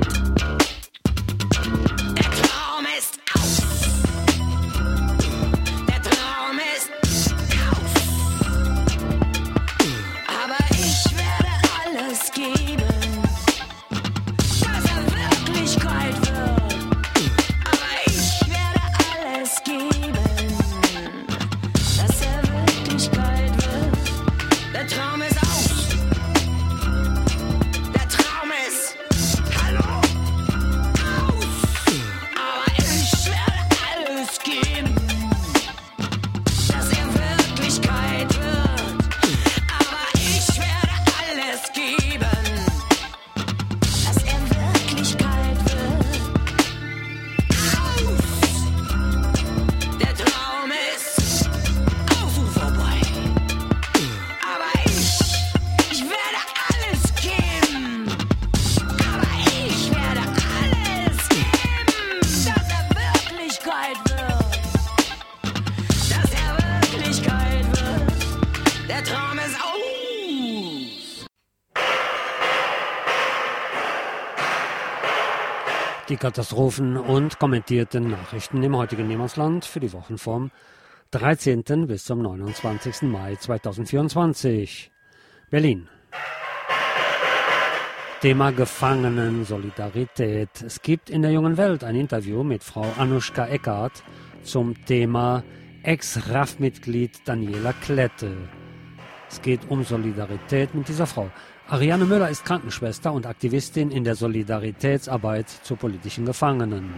Der Traum ist aus. Der Traum ist aus. Der Traum ist aus. Die Katastrophen und kommentierten Nachrichten im heutigen Niemandsland für die Wochen vom dreizehnten bis zum neunundzwanzigsten Mai zweitausendvierundzwanzig. Berlin. Thema Gefangenensolidarität. Es gibt in der Jungen Welt ein Interview mit Frau Anuschka Eckhardt zum Thema Ex-R A F-Mitglied Daniela Klette. Es geht um Solidarität mit dieser Frau. Ariane Müller ist Krankenschwester und Aktivistin in der Solidaritätsarbeit zu politischen Gefangenen.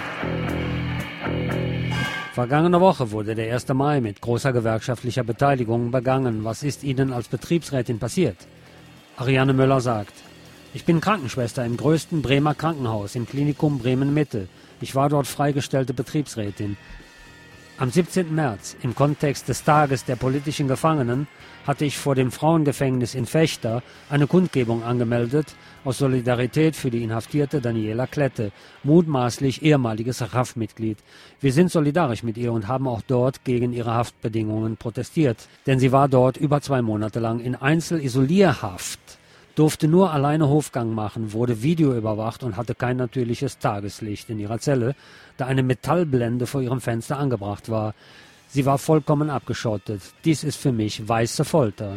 Vergangene Woche wurde der erste Mai mit großer gewerkschaftlicher Beteiligung begangen. Was ist Ihnen als Betriebsrätin passiert? Ariane Müller sagt: Ich bin Krankenschwester im größten Bremer Krankenhaus im Klinikum Bremen-Mitte. Ich war dort freigestellte Betriebsrätin. Am siebzehnten März, im Kontext des Tages der politischen Gefangenen, hatte ich vor dem Frauengefängnis in Vechta eine Kundgebung angemeldet aus Solidarität für die inhaftierte Daniela Klette, mutmaßlich ehemaliges R A F-Mitglied. Wir sind solidarisch mit ihr und haben auch dort gegen ihre Haftbedingungen protestiert, denn sie war dort über zwei Monate lang in Einzelisolierhaft, durfte nur alleine Hofgang machen, wurde videoüberwacht und hatte kein natürliches Tageslicht in ihrer Zelle, da eine Metallblende vor ihrem Fenster angebracht war. Sie war vollkommen abgeschottet. Dies ist für mich weiße Folter.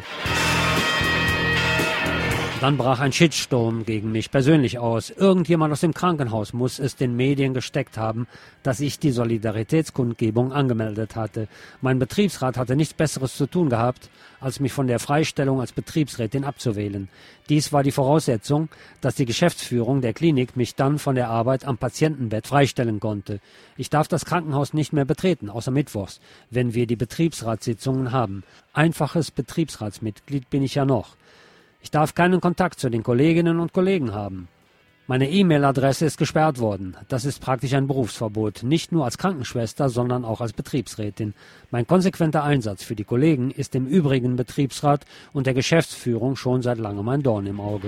Dann brach ein Shitstorm gegen mich persönlich aus. Irgendjemand aus dem Krankenhaus muss es den Medien gesteckt haben, dass ich die Solidaritätskundgebung angemeldet hatte. Mein Betriebsrat hatte nichts Besseres zu tun gehabt, als mich von der Freistellung als Betriebsrätin abzuwählen. Dies war die Voraussetzung, dass die Geschäftsführung der Klinik mich dann von der Arbeit am Patientenbett freistellen konnte. Ich darf das Krankenhaus nicht mehr betreten, außer mittwochs, wenn wir die Betriebsratssitzungen haben. Einfaches Betriebsratsmitglied bin ich ja noch. Ich darf keinen Kontakt zu den Kolleginnen und Kollegen haben. Meine E-Mail-Adresse ist gesperrt worden. Das ist praktisch ein Berufsverbot, nicht nur als Krankenschwester, sondern auch als Betriebsrätin. Mein konsequenter Einsatz für die Kollegen ist dem übrigen Betriebsrat und der Geschäftsführung schon seit langem ein Dorn im Auge.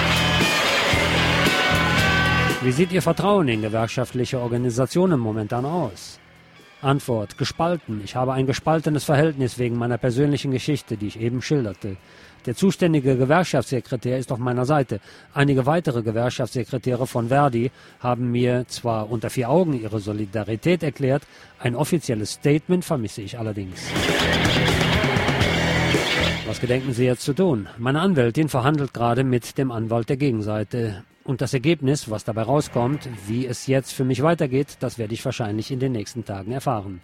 Wie sieht Ihr Vertrauen in gewerkschaftliche Organisationen momentan aus? Antwort: gespalten. Ich habe ein gespaltenes Verhältnis wegen meiner persönlichen Geschichte, die ich eben schilderte. Der zuständige Gewerkschaftssekretär ist auf meiner Seite. Einige weitere Gewerkschaftssekretäre von Verdi haben mir zwar unter vier Augen ihre Solidarität erklärt, ein offizielles Statement vermisse ich allerdings. Was gedenken Sie jetzt zu tun? Meine Anwältin verhandelt gerade mit dem Anwalt der Gegenseite. Und das Ergebnis, was dabei rauskommt, wie es jetzt für mich weitergeht, das werde ich wahrscheinlich in den nächsten Tagen erfahren.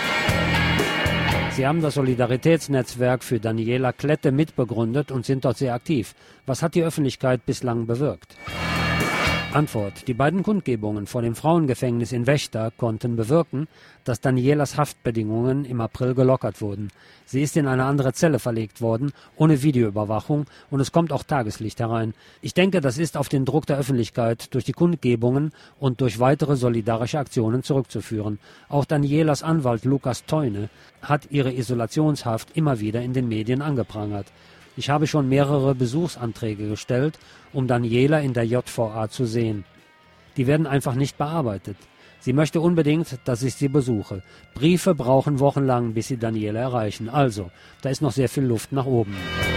Sie haben das Solidaritätsnetzwerk für Daniela Klette mitbegründet und sind dort sehr aktiv. Was hat die Öffentlichkeit bislang bewirkt? Antwort: Die beiden Kundgebungen vor dem Frauengefängnis in Vechta konnten bewirken, dass Danielas Haftbedingungen im April gelockert wurden. Sie ist in eine andere Zelle verlegt worden, ohne Videoüberwachung, und es kommt auch Tageslicht herein. Ich denke, das ist auf den Druck der Öffentlichkeit durch die Kundgebungen und durch weitere solidarische Aktionen zurückzuführen. Auch Danielas Anwalt Lukas Teune hat ihre Isolationshaft immer wieder in den Medien angeprangert. Ich habe schon mehrere Besuchsanträge gestellt, um Daniela in der J V A zu sehen. Die werden einfach nicht bearbeitet. Sie möchte unbedingt, dass ich sie besuche. Briefe brauchen wochenlang, bis sie Daniela erreichen. Also, da ist noch sehr viel Luft nach oben.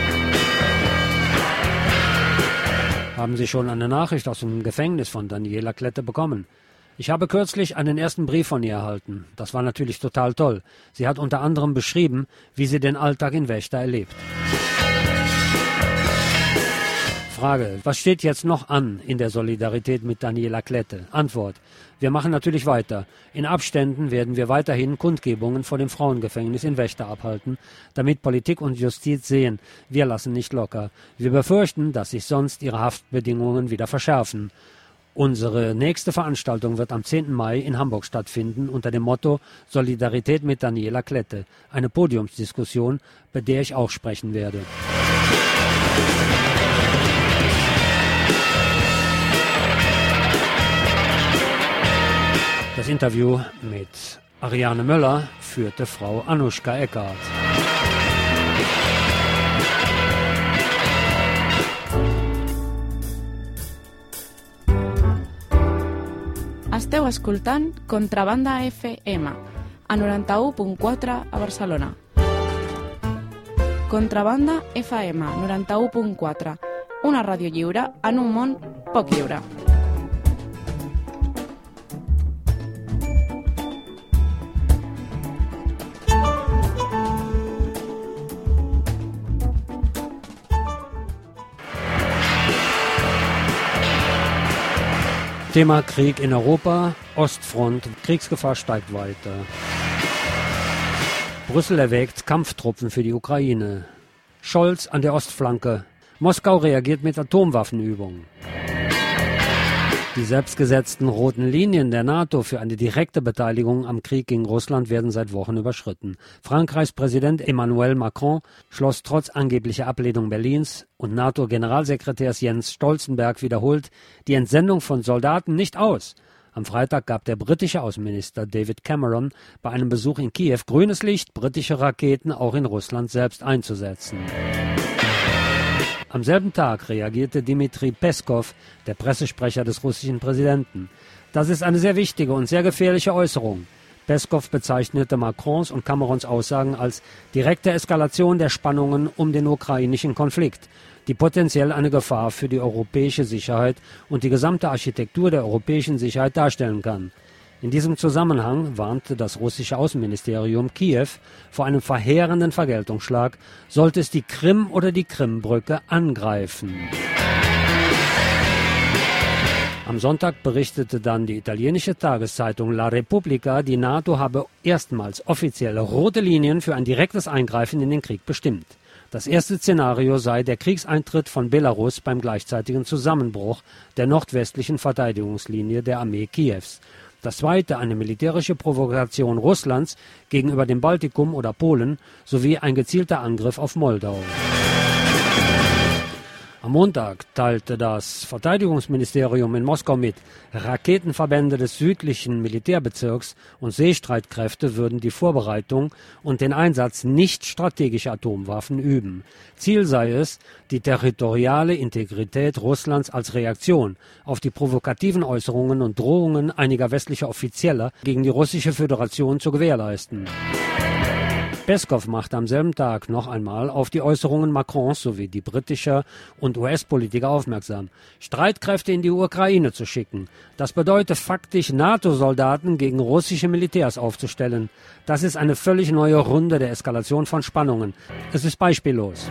Haben Sie schon eine Nachricht aus dem Gefängnis von Daniela Klette bekommen? Ich habe kürzlich einen ersten Brief von ihr erhalten. Das war natürlich total toll. Sie hat unter anderem beschrieben, wie sie den Alltag in Vechta erlebt. Frage: Was steht jetzt noch an in der Solidarität mit Daniela Klette? Antwort: Wir machen natürlich weiter. In Abständen werden wir weiterhin Kundgebungen vor dem Frauengefängnis in Vechta abhalten, damit Politik und Justiz sehen, wir lassen nicht locker. Wir befürchten, dass sich sonst ihre Haftbedingungen wieder verschärfen. Unsere nächste Veranstaltung wird am zehnten Mai in Hamburg stattfinden unter dem Motto Solidarität mit Daniela Klette. Eine Podiumsdiskussion, bei der ich auch sprechen werde. Das Interview mit Ariane Müller führte Frau Anuschka Eckhardt. Esteu escoltant Contrabanda F M, a noranta-u punt quatre a Barcelona. Contrabanda F M noranta-u punt quatre, una ràdio lliure en un món poc lliure. Thema Krieg in Europa, Ostfront, Kriegsgefahr steigt weiter. Brüssel erwägt Kampftruppen für die Ukraine. Scholz an der Ostflanke. Moskau reagiert mit Atomwaffenübungen. Die selbstgesetzten roten Linien der NATO für eine direkte Beteiligung am Krieg gegen Russland werden seit Wochen überschritten. Frankreichs Präsident Emmanuel Macron schloss trotz angeblicher Ablehnung Berlins und NATO-Generalsekretärs Jens Stoltenberg wiederholt die Entsendung von Soldaten nicht aus. Am Freitag gab der britische Außenminister David Cameron bei einem Besuch in Kiew grünes Licht, britische Raketen auch in Russland selbst einzusetzen. Am selben Tag reagierte Dmitri Peskov, der Pressesprecher des russischen Präsidenten. Das ist eine sehr wichtige und sehr gefährliche Äußerung. Peskov bezeichnete Macrons und Camerons Aussagen als direkte Eskalation der Spannungen um den ukrainischen Konflikt, die potenziell eine Gefahr für die europäische Sicherheit und die gesamte Architektur der europäischen Sicherheit darstellen kann. In diesem Zusammenhang warnte das russische Außenministerium Kiew vor einem verheerenden Vergeltungsschlag, sollte es die Krim oder die Krimbrücke angreifen. Am Sonntag berichtete dann die italienische Tageszeitung La Repubblica, die NATO habe erstmals offiziell rote Linien für ein direktes Eingreifen in den Krieg bestimmt. Das erste Szenario sei der Kriegseintritt von Belarus beim gleichzeitigen Zusammenbruch der nordwestlichen Verteidigungslinie der Armee Kiews. Das zweite eine militärische Provokation Russlands gegenüber dem Baltikum oder Polen sowie ein gezielter Angriff auf Moldau. Am Montag teilte das Verteidigungsministerium in Moskau mit, Raketenverbände des südlichen Militärbezirks und Seestreitkräfte würden die Vorbereitung und den Einsatz nicht strategischer Atomwaffen üben. Ziel sei es, die territoriale Integrität Russlands als Reaktion auf die provokativen Äußerungen und Drohungen einiger westlicher Offizieller gegen die russische Föderation zu gewährleisten. Peskov machte am selben Tag noch einmal auf die Äußerungen Macrons sowie die britischer und U S-Politiker aufmerksam. Streitkräfte in die Ukraine zu schicken, das bedeutet faktisch NATO-Soldaten gegen russische Militärs aufzustellen. Das ist eine völlig neue Runde der Eskalation von Spannungen. Es ist beispiellos.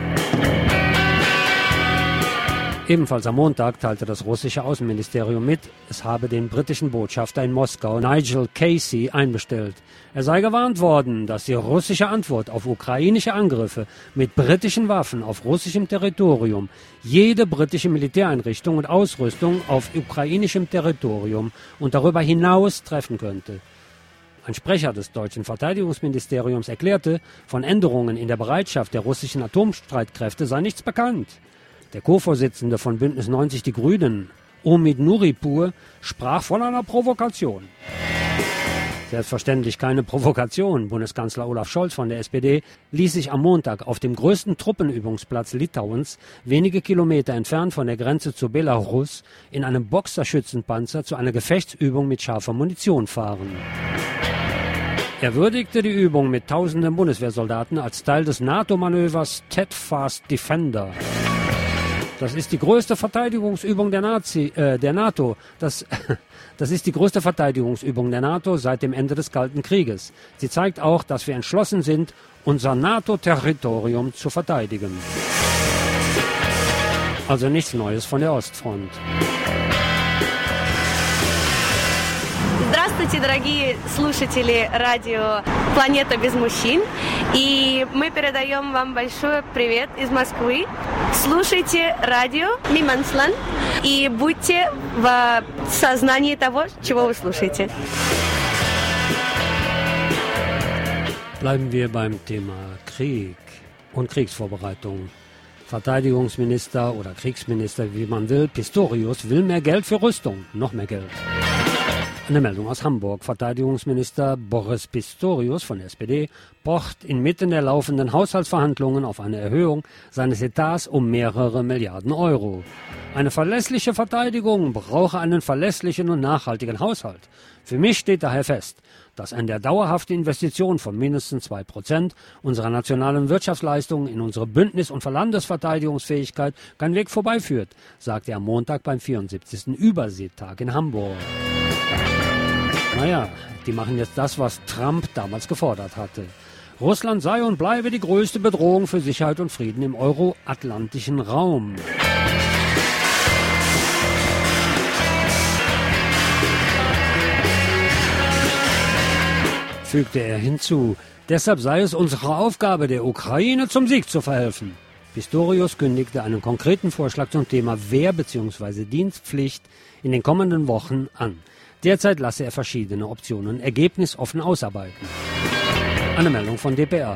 Ebenfalls am Montag teilte das russische Außenministerium mit, es habe den britischen Botschafter in Moskau, Nigel Casey, einbestellt. Er sei gewarnt worden, dass die russische Antwort auf ukrainische Angriffe mit britischen Waffen auf russischem Territorium jede britische Militäreinrichtung und Ausrüstung auf ukrainischem Territorium und darüber hinaus treffen könnte. Ein Sprecher des deutschen Verteidigungsministeriums erklärte, von Änderungen in der Bereitschaft der russischen Atomstreitkräfte sei nichts bekannt. Der Co-Vorsitzende von Bündnis neunzig Die Grünen, Omid Nuripur, sprach von einer Provokation. Selbstverständlich keine Provokation. Bundeskanzler Olaf Scholz von der S P D ließ sich am Montag auf dem größten Truppenübungsplatz Litauens, wenige Kilometer entfernt von der Grenze zu Belarus, in einem Boxerschützenpanzer zu einer Gefechtsübung mit scharfer Munition fahren. Er würdigte die Übung mit tausenden Bundeswehrsoldaten als Teil des NATO-Manövers Steadfast Defender. Das ist die größte Verteidigungsübung der, Nazi, äh, der NATO. Das, das ist die größte Verteidigungsübung der NATO seit dem Ende des Kalten Krieges. Sie zeigt auch, dass wir entschlossen sind, unser NATO-Territorium zu verteidigen. Also nichts Neues von der Ostfront. Здравствуйте, дорогие слушатели радио «Планета без мужчин». И мы передаем вам большой привет из Москвы. Слушайте радио «Миманслан» и будьте в сознании того, чего вы слушаете. Bleiben wir beim Thema Krieg und Kriegsvorbereitung. Verteidigungsminister oder Kriegsminister, wie man will, Pistorius will mehr Geld für Rüstung, noch mehr Geld. Eine Meldung aus Hamburg. Verteidigungsminister Boris Pistorius von der S P D pocht inmitten der laufenden Haushaltsverhandlungen auf eine Erhöhung seines Etats um mehrere Milliarden Euro. Eine verlässliche Verteidigung brauche einen verlässlichen und nachhaltigen Haushalt. Für mich steht daher fest, dass an der dauerhaften Investition von mindestens zwei Prozent unserer nationalen Wirtschaftsleistungen in unsere Bündnis- und Landesverteidigungsfähigkeit kein Weg vorbeiführt, sagte er am Montag beim vierundsiebzigsten Überseetag in Hamburg. Naja, die machen jetzt das, was Trump damals gefordert hatte. Russland sei und bleibe die größte Bedrohung für Sicherheit und Frieden im euroatlantischen Raum. Fügte er hinzu, deshalb sei es unsere Aufgabe, der Ukraine zum Sieg zu verhelfen. Pistorius kündigte einen konkreten Vorschlag zum Thema Wehr- bzw. Dienstpflicht in den kommenden Wochen an. Derzeit lasse er verschiedene Optionen ergebnisoffen ausarbeiten. Eine Meldung von D P A.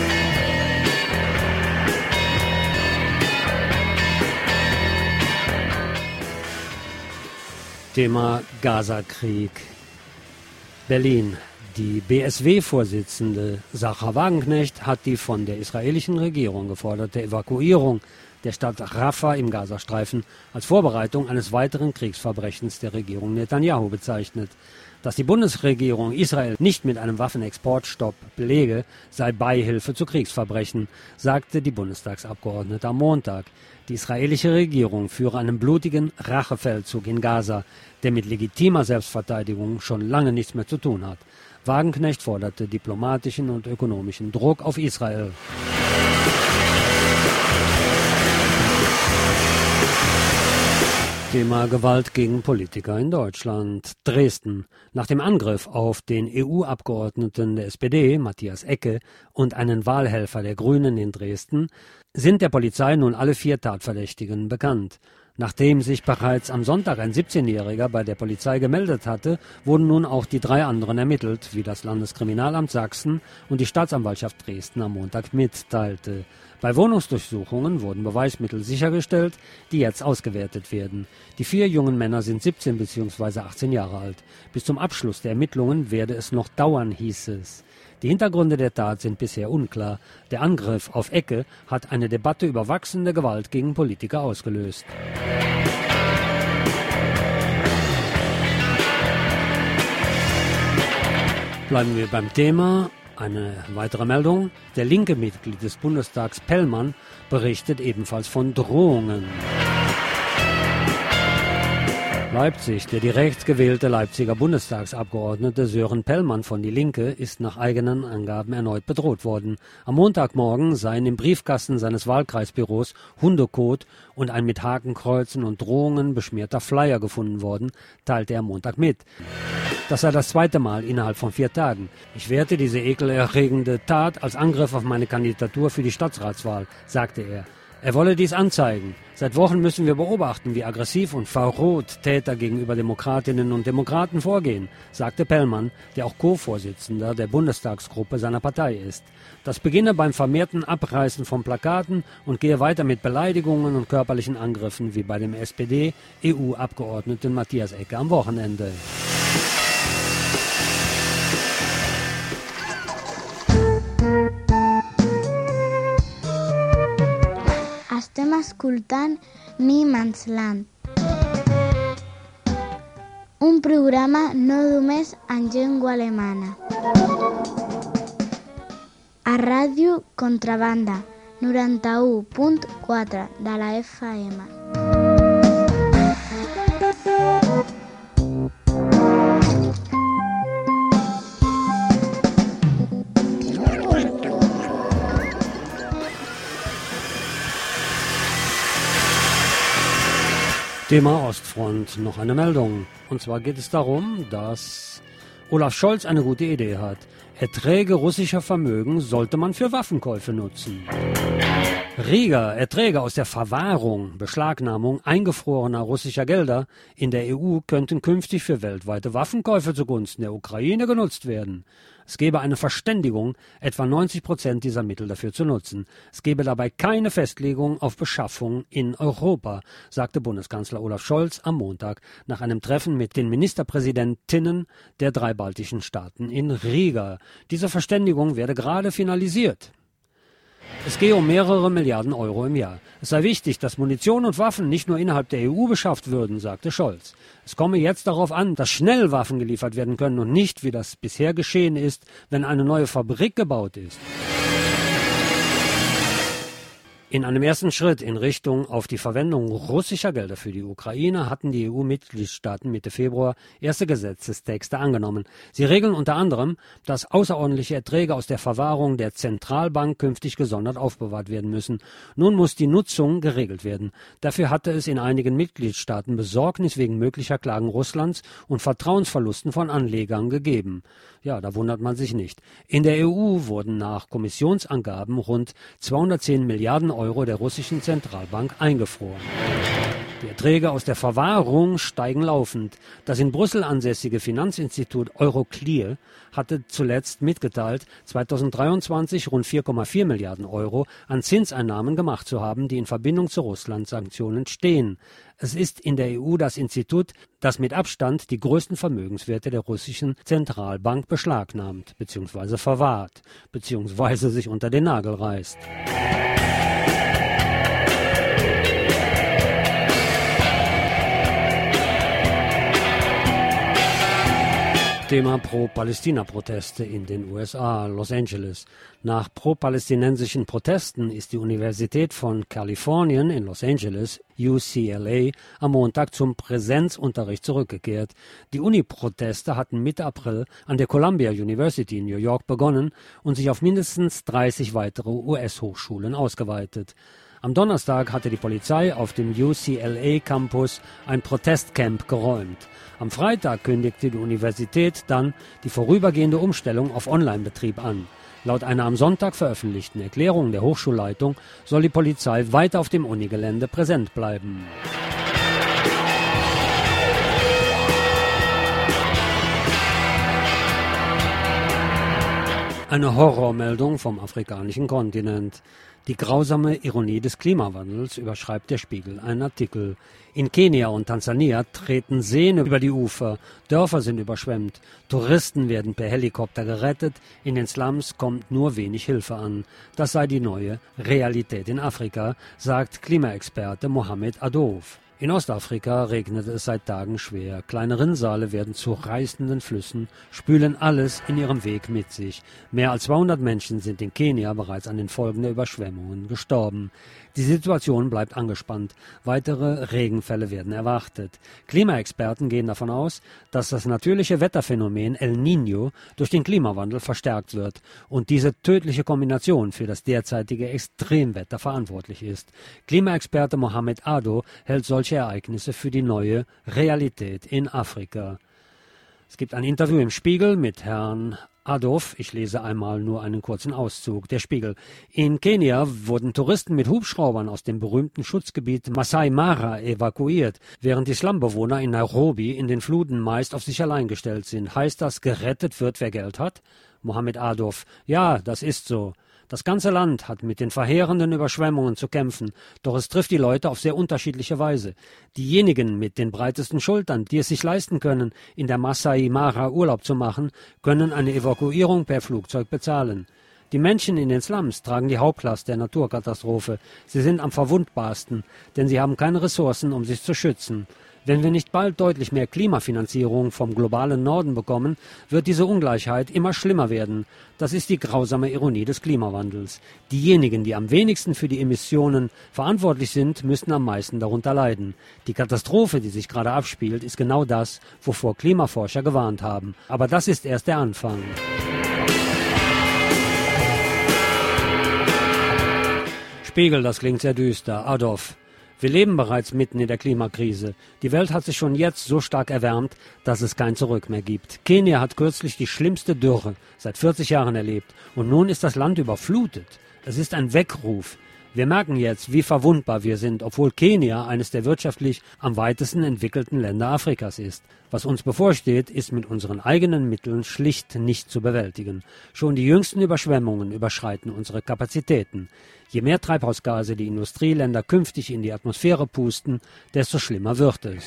Thema Gaza-Krieg. Berlin. Die B S W-Vorsitzende Sarah Wagenknecht hat die von der israelischen Regierung geforderte Evakuierung der Stadt Rafah im Gazastreifen als Vorbereitung eines weiteren Kriegsverbrechens der Regierung Netanyahu bezeichnet. Dass die Bundesregierung Israel nicht mit einem Waffenexportstopp belege, sei Beihilfe zu Kriegsverbrechen, sagte die Bundestagsabgeordnete am Montag. Die israelische Regierung führe einen blutigen Rachefeldzug in Gaza, der mit legitimer Selbstverteidigung schon lange nichts mehr zu tun hat. Wagenknecht forderte diplomatischen und ökonomischen Druck auf Israel. Thema Gewalt gegen Politiker in Deutschland. Dresden. Nach dem Angriff auf den E U-Abgeordneten der S P D, Matthias Ecke, und einen Wahlhelfer der Grünen in Dresden, sind der Polizei nun alle vier Tatverdächtigen bekannt. Nachdem sich bereits am Sonntag ein siebzehnjähriger bei der Polizei gemeldet hatte, wurden nun auch die drei anderen ermittelt, wie das Landeskriminalamt Sachsen und die Staatsanwaltschaft Dresden am Montag mitteilte. Bei Wohnungsdurchsuchungen wurden Beweismittel sichergestellt, die jetzt ausgewertet werden. Die vier jungen Männer sind siebzehn bzw. achtzehn Jahre alt. Bis zum Abschluss der Ermittlungen werde es noch dauern, hieß es. Die Hintergründe der Tat sind bisher unklar. Der Angriff auf Ecke hat eine Debatte über wachsende Gewalt gegen Politiker ausgelöst. Bleiben wir beim Thema. Eine weitere Meldung. Der linke Mitglied des Bundestags Pellmann berichtet ebenfalls von Drohungen. Leipzig. Der direkt gewählte Leipziger Bundestagsabgeordnete Sören Pellmann von Die Linke ist nach eigenen Angaben erneut bedroht worden. Am Montagmorgen seien im Briefkasten seines Wahlkreisbüros Hundekot und ein mit Hakenkreuzen und Drohungen beschmierter Flyer gefunden worden, teilte er am Montag mit. Das sei das zweite Mal innerhalb von vier Tagen. Ich werte diese ekelerregende Tat als Angriff auf meine Kandidatur für die Stadtratswahl, sagte er. Er wolle dies anzeigen. Seit Wochen müssen wir beobachten, wie aggressiv und verroht Täter gegenüber Demokratinnen und Demokraten vorgehen, sagte Pellmann, der auch Co-Vorsitzender der Bundestagsgruppe seiner Partei ist. Das beginne beim vermehrten Abreißen von Plakaten und gehe weiter mit Beleidigungen und körperlichen Angriffen wie bei dem S P D-E U-Abgeordneten Matthias Ecke am Wochenende. Estem escoltant Niemandsland, un programa no només en llengua alemana. A Ràdio Contrabanda, noranta-u punt quatre de la F M. Thema Ostfront, noch eine Meldung. Und zwar geht es darum, dass Olaf Scholz eine gute Idee hat. Erträge russischer Vermögen sollte man für Waffenkäufe nutzen. Riga, Erträge aus der Verwahrung, Beschlagnahmung eingefrorener russischer Gelder in der E U könnten künftig für weltweite Waffenkäufe zugunsten der Ukraine genutzt werden. Es gebe eine Verständigung, etwa neunzig Prozent dieser Mittel dafür zu nutzen. Es gebe dabei keine Festlegung auf Beschaffung in Europa, sagte Bundeskanzler Olaf Scholz am Montag nach einem Treffen mit den Ministerpräsidentinnen der drei baltischen Staaten in Riga. Diese Verständigung werde gerade finalisiert. Es gehe um mehrere Milliarden Euro im Jahr. Es sei wichtig, dass Munition und Waffen nicht nur innerhalb der E U beschafft würden, sagte Scholz. Es komme jetzt darauf an, dass schnell Waffen geliefert werden können und nicht, wie das bisher geschehen ist, wenn eine neue Fabrik gebaut ist. In einem ersten Schritt in Richtung auf die Verwendung russischer Gelder für die Ukraine hatten die E U-Mitgliedstaaten Mitte Februar erste Gesetzestexte angenommen. Sie regeln unter anderem, dass außerordentliche Erträge aus der Verwahrung der Zentralbank künftig gesondert aufbewahrt werden müssen. Nun muss die Nutzung geregelt werden. Dafür hatte es in einigen Mitgliedstaaten Besorgnis wegen möglicher Klagen Russlands und Vertrauensverlusten von Anlegern gegeben. Ja, da wundert man sich nicht. In der E U wurden nach Kommissionsangaben rund zweihundertzehn Milliarden Euro der russischen Zentralbank eingefroren. Die Erträge aus der Verwahrung steigen laufend. Das in Brüssel ansässige Finanzinstitut Euroclear hatte zuletzt mitgeteilt, zweitausenddreiundzwanzig rund vier Komma vier Milliarden Euro an Zinseinnahmen gemacht zu haben, die in Verbindung zu Russland-Sanktionen stehen. Es ist in der E U das Institut, das mit Abstand die größten Vermögenswerte der russischen Zentralbank beschlagnahmt bzw. verwahrt bzw. sich unter den Nagel reißt. Thema Pro-Palästina-Proteste in den U S A, Los Angeles. Nach pro-palästinensischen Protesten ist die Universität von Kalifornien in Los Angeles, U C L A, am Montag zum Präsenzunterricht zurückgekehrt. Die Uni-Proteste hatten Mitte April an der Columbia University in New York begonnen und sich auf mindestens dreißig weitere U S-Hochschulen ausgeweitet. Am Donnerstag hatte die Polizei auf dem U C L A-Campus ein Protestcamp geräumt. Am Freitag kündigte die Universität dann die vorübergehende Umstellung auf Online-Betrieb an. Laut einer am Sonntag veröffentlichten Erklärung der Hochschulleitung soll die Polizei weiter auf dem Unigelände präsent bleiben. Eine Horrormeldung vom afrikanischen Kontinent. Die grausame Ironie des Klimawandels überschreibt der Spiegel einen Artikel. In Kenia und Tansania treten Seen über die Ufer, Dörfer sind überschwemmt, Touristen werden per Helikopter gerettet, in den Slums kommt nur wenig Hilfe an. Das sei die neue Realität in Afrika, sagt Klimaexperte Mohamed Adouf. In Ostafrika regnet es seit Tagen schwer. Kleine Rinnsale werden zu reißenden Flüssen, spülen alles in ihrem Weg mit sich. Mehr als zweihundert Menschen sind in Kenia bereits an den Folgen der Überschwemmungen gestorben. Die Situation bleibt angespannt. Weitere Regenfälle werden erwartet. Klimaexperten gehen davon aus, dass das natürliche Wetterphänomen El Niño durch den Klimawandel verstärkt wird und diese tödliche Kombination für das derzeitige Extremwetter verantwortlich ist. Klimaexperte Mohamed Ado hält solche Ereignisse für die neue Realität in Afrika. Es gibt ein Interview im Spiegel mit Herrn Adouf, ich lese einmal nur einen kurzen Auszug. Der Spiegel. In Kenia wurden Touristen mit Hubschraubern aus dem berühmten Schutzgebiet Masai Mara evakuiert, während die Slumbewohner in Nairobi in den Fluten meist auf sich allein gestellt sind. Heißt das, gerettet wird, wer Geld hat? Mohamed Adouf. Ja, das ist so. Das ganze Land hat mit den verheerenden Überschwemmungen zu kämpfen, doch es trifft die Leute auf sehr unterschiedliche Weise. Diejenigen mit den breitesten Schultern, die es sich leisten können, in der Masai Mara Urlaub zu machen, können eine Evakuierung per Flugzeug bezahlen. Die Menschen in den Slums tragen die Hauptlast der Naturkatastrophe. Sie sind am verwundbarsten, denn sie haben keine Ressourcen, um sich zu schützen. Wenn wir nicht bald deutlich mehr Klimafinanzierung vom globalen Norden bekommen, wird diese Ungleichheit immer schlimmer werden. Das ist die grausame Ironie des Klimawandels. Diejenigen, die am wenigsten für die Emissionen verantwortlich sind, müssten am meisten darunter leiden. Die Katastrophe, die sich gerade abspielt, ist genau das, wovor Klimaforscher gewarnt haben. Aber das ist erst der Anfang. Spiegel, das klingt sehr düster. Adolf. Wir leben bereits mitten in der Klimakrise. Die Welt hat sich schon jetzt so stark erwärmt, dass es kein Zurück mehr gibt. Kenia hat kürzlich die schlimmste Dürre seit vierzig Jahren erlebt. Und nun ist das Land überflutet. Es ist ein Weckruf. Wir merken jetzt, wie verwundbar wir sind, obwohl Kenia eines der wirtschaftlich am weitesten entwickelten Länder Afrikas ist. Was uns bevorsteht, ist mit unseren eigenen Mitteln schlicht nicht zu bewältigen. Schon die jüngsten Überschwemmungen überschreiten unsere Kapazitäten. Je mehr Treibhausgase die Industrieländer künftig in die Atmosphäre pusten, desto schlimmer wird es.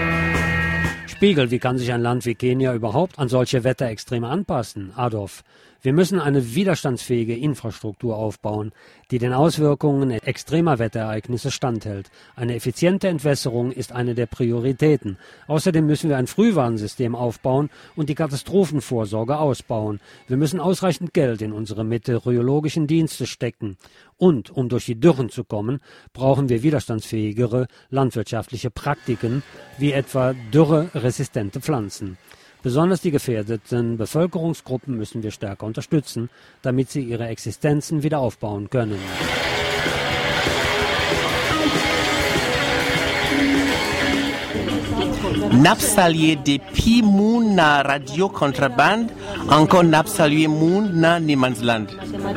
Spiegel, wie kann sich ein Land wie Kenia überhaupt an solche Wetterextreme anpassen? Adolf. Wir müssen eine widerstandsfähige Infrastruktur aufbauen, die den Auswirkungen extremer Wetterereignisse standhält. Eine effiziente Entwässerung ist eine der Prioritäten. Außerdem müssen wir ein Frühwarnsystem aufbauen und die Katastrophenvorsorge ausbauen. Wir müssen ausreichend Geld in unsere meteorologischen Dienste stecken. Und um durch die Dürren zu kommen, brauchen wir widerstandsfähigere landwirtschaftliche Praktiken, wie etwa dürreresistente Pflanzen. Besonders die gefährdeten Bevölkerungsgruppen müssen wir stärker unterstützen, damit sie ihre Existenzen wieder aufbauen können. Nap salué depuis moun na Radio Contraband, encore nap salué moun na Niemandsland.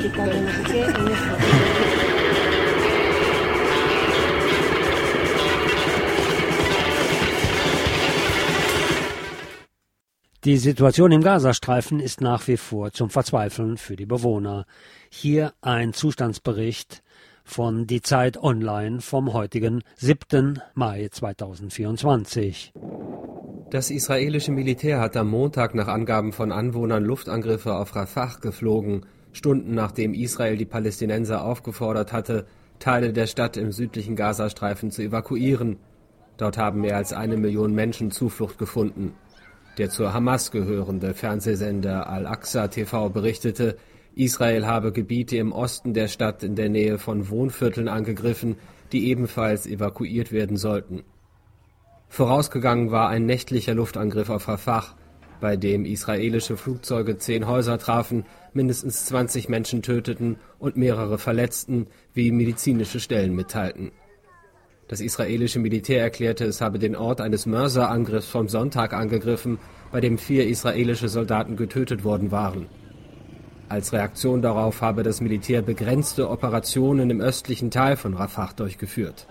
Die Situation im Gazastreifen ist nach wie vor zum Verzweifeln für die Bewohner. Hier ein Zustandsbericht von Die Zeit Online vom heutigen siebten Mai zweitausendvierundzwanzig. Das israelische Militär hat am Montag nach Angaben von Anwohnern Luftangriffe auf Rafah geflogen, Stunden nachdem Israel die Palästinenser aufgefordert hatte, Teile der Stadt im südlichen Gazastreifen zu evakuieren. Dort haben mehr als eine Million Menschen Zuflucht gefunden. Der zur Hamas gehörende Fernsehsender Al-Aqsa T V berichtete, Israel habe Gebiete im Osten der Stadt in der Nähe von Wohnvierteln angegriffen, die ebenfalls evakuiert werden sollten. Vorausgegangen war ein nächtlicher Luftangriff auf Rafah, bei dem israelische Flugzeuge zehn Häuser trafen, mindestens zwanzig Menschen töteten und mehrere verletzten, wie medizinische Stellen mitteilten. Das israelische Militär erklärte, es habe den Ort eines Mörserangriffs vom Sonntag angegriffen, bei dem vier israelische Soldaten getötet worden waren. Als Reaktion darauf habe das Militär begrenzte Operationen im östlichen Teil von Rafah durchgeführt.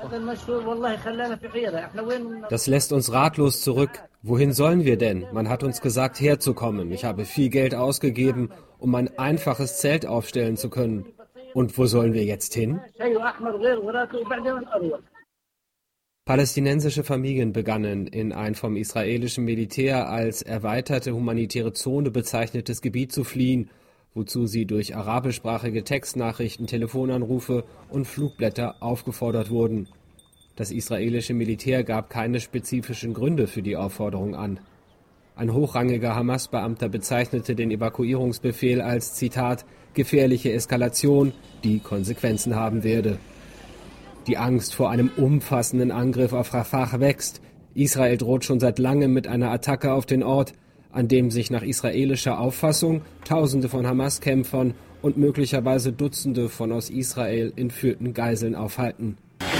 Das lässt uns ratlos zurück. Wohin sollen wir denn? Man hat uns gesagt, herzukommen. Ich habe viel Geld ausgegeben, um ein einfaches Zelt aufstellen zu können. Und wo sollen wir jetzt hin? Palästinensische Familien begannen, in ein vom israelischen Militär als erweiterte humanitäre Zone bezeichnetes Gebiet zu fliehen, wozu sie durch arabischsprachige Textnachrichten, Telefonanrufe und Flugblätter aufgefordert wurden. Das israelische Militär gab keine spezifischen Gründe für die Aufforderung an. Ein hochrangiger Hamas-Beamter bezeichnete den Evakuierungsbefehl als, Zitat, gefährliche Eskalation, die Konsequenzen haben werde. Die Angst vor einem umfassenden Angriff auf Rafah wächst. Israel droht schon seit langem mit einer Attacke auf den Ort, an dem sich nach israelischer Auffassung Tausende von Hamas-Kämpfern und möglicherweise Dutzende von aus Israel entführten Geiseln aufhalten.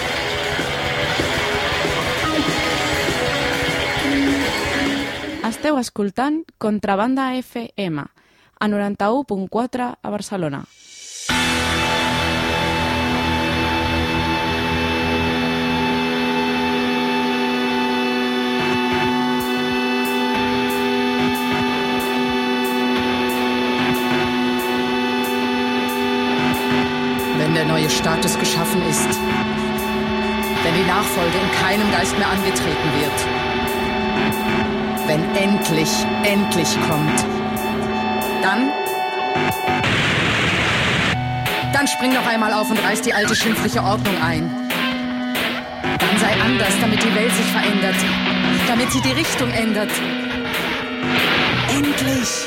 Esteu escoltant Contrabanda F M, a noranta-u punt quatre a Barcelona. Wenn der neue Status geschaffen ist, wenn die Nachfolge in keinem Geist mehr angetreten wird, wenn endlich, endlich kommt, dann, dann spring doch einmal auf und reiß die alte schimpfliche Ordnung ein. Dann sei anders, damit die Welt sich verändert, damit sie die Richtung ändert. Endlich!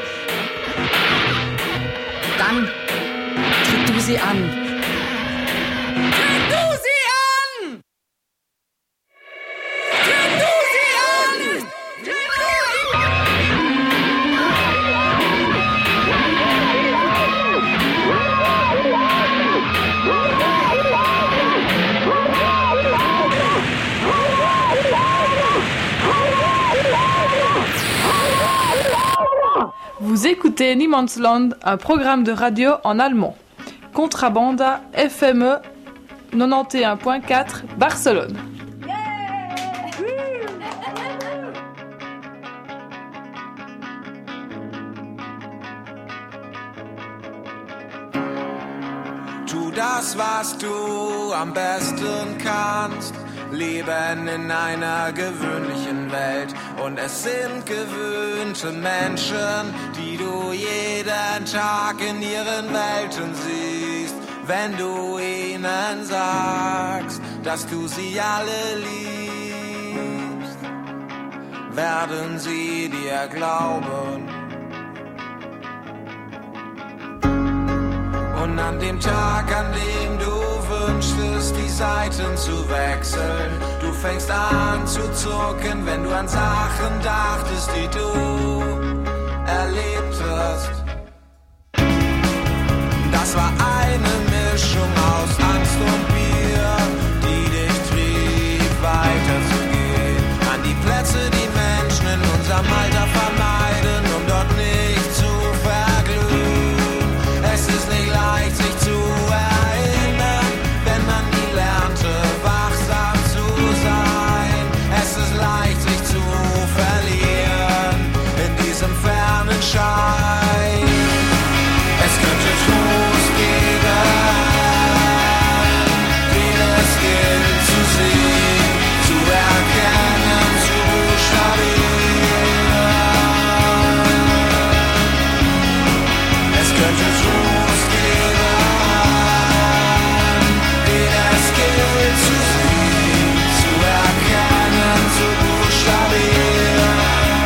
Dann tritt du sie an. Tritt du sie an! Tritt du sie an! Vous écoutez Niemandsland, un programme de radio en allemand. Contrabanda F M E quatre-vingt-onze point quatre Barcelone. Tu das, was du am besten kannst. Leben in einer gewöhnlichen Welt und es sind gewöhnte Menschen, die du jeden Tag in ihren Welten siehst, wenn du ihnen sagst, dass du sie alle liebst, werden sie dir glauben. Und an dem Tag, an dem du wünschtest, die Seiten zu wechseln, du fängst an zu zucken, wenn du an Sachen dachtest, die du erlebtest. Das war eine Mischung aus Angst und Bier, die dich trieb, weiterzugehen. An die Plätze, die Menschen in unserem Alter vermeiden, um dort nicht zu verglühen. Es ist nicht leicht, sich zu erinnern, wenn man nie lernte, wachsam zu sein. Es ist leicht, sich zu verlieren in diesem fernen Schein. Es könnte Trost geben, den es gilt zu sehen, zu erkennen, zu buchstabieren. Es könnte Trost geben, den es gilt zu sehen, zu erkennen, zu buchstabieren.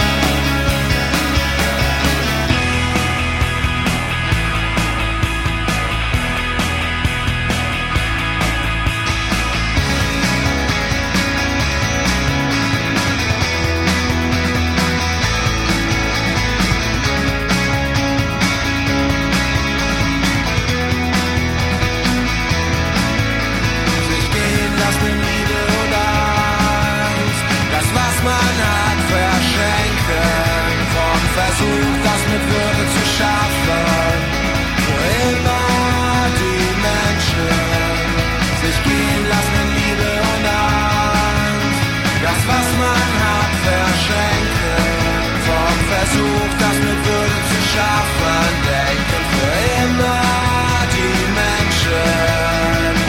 Versucht, das mit Würde zu schaffen, für immer die Menschen sich gehen lassen in Liebe und Angst. Das, was man hat, verschenken, vom Versuch, das mit Würde zu schaffen, denken für immer die Menschen.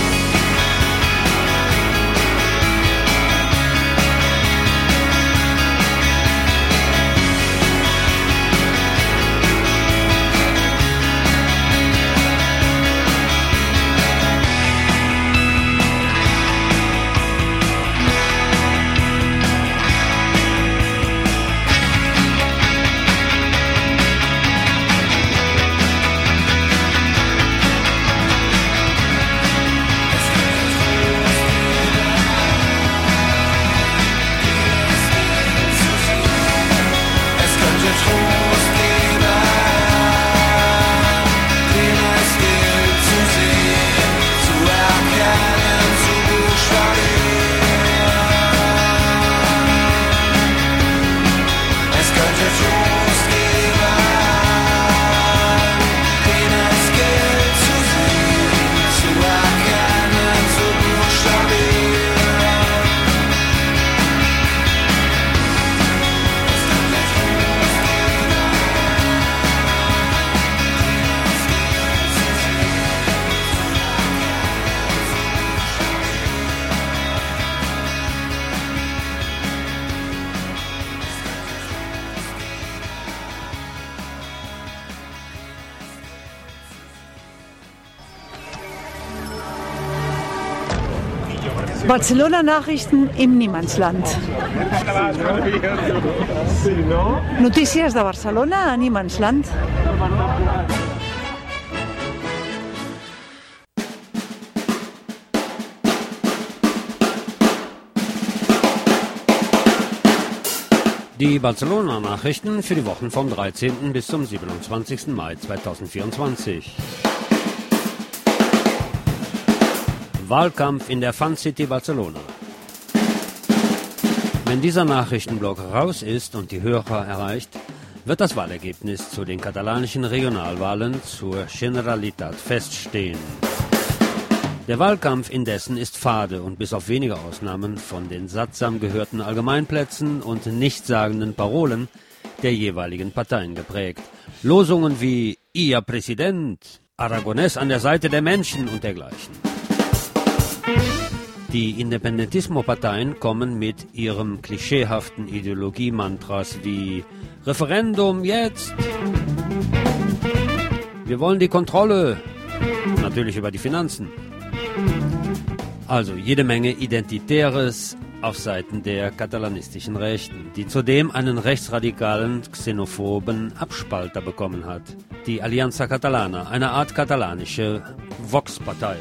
Barcelona-Nachrichten im Niemandsland. Notícies de Barcelona a Niemandsland. Die Barcelona-Nachrichten für die Wochen vom dreizehnten bis zum siebenundzwanzigsten Mai zweitausendvierundzwanzig. Wahlkampf in der Fun City Barcelona. Wenn dieser Nachrichtenblock raus ist und die Hörer erreicht, wird das Wahlergebnis zu den katalanischen Regionalwahlen zur Generalitat feststehen. Der Wahlkampf indessen ist fade und bis auf wenige Ausnahmen von den sattsam gehörten Allgemeinplätzen und nichtssagenden Parolen der jeweiligen Parteien geprägt. Losungen wie Ihr Präsident, Aragonés an der Seite der Menschen und dergleichen. Die Independentismo-Parteien kommen mit ihrem klischeehaften Ideologie-Mantras wie Referendum jetzt Wir wollen die Kontrolle, natürlich über die Finanzen. Also jede Menge Identitäres auf Seiten der katalanistischen Rechten, die zudem einen rechtsradikalen, xenophoben Abspalter bekommen hat. Die Alianza Catalana, eine Art katalanische Vox-Partei.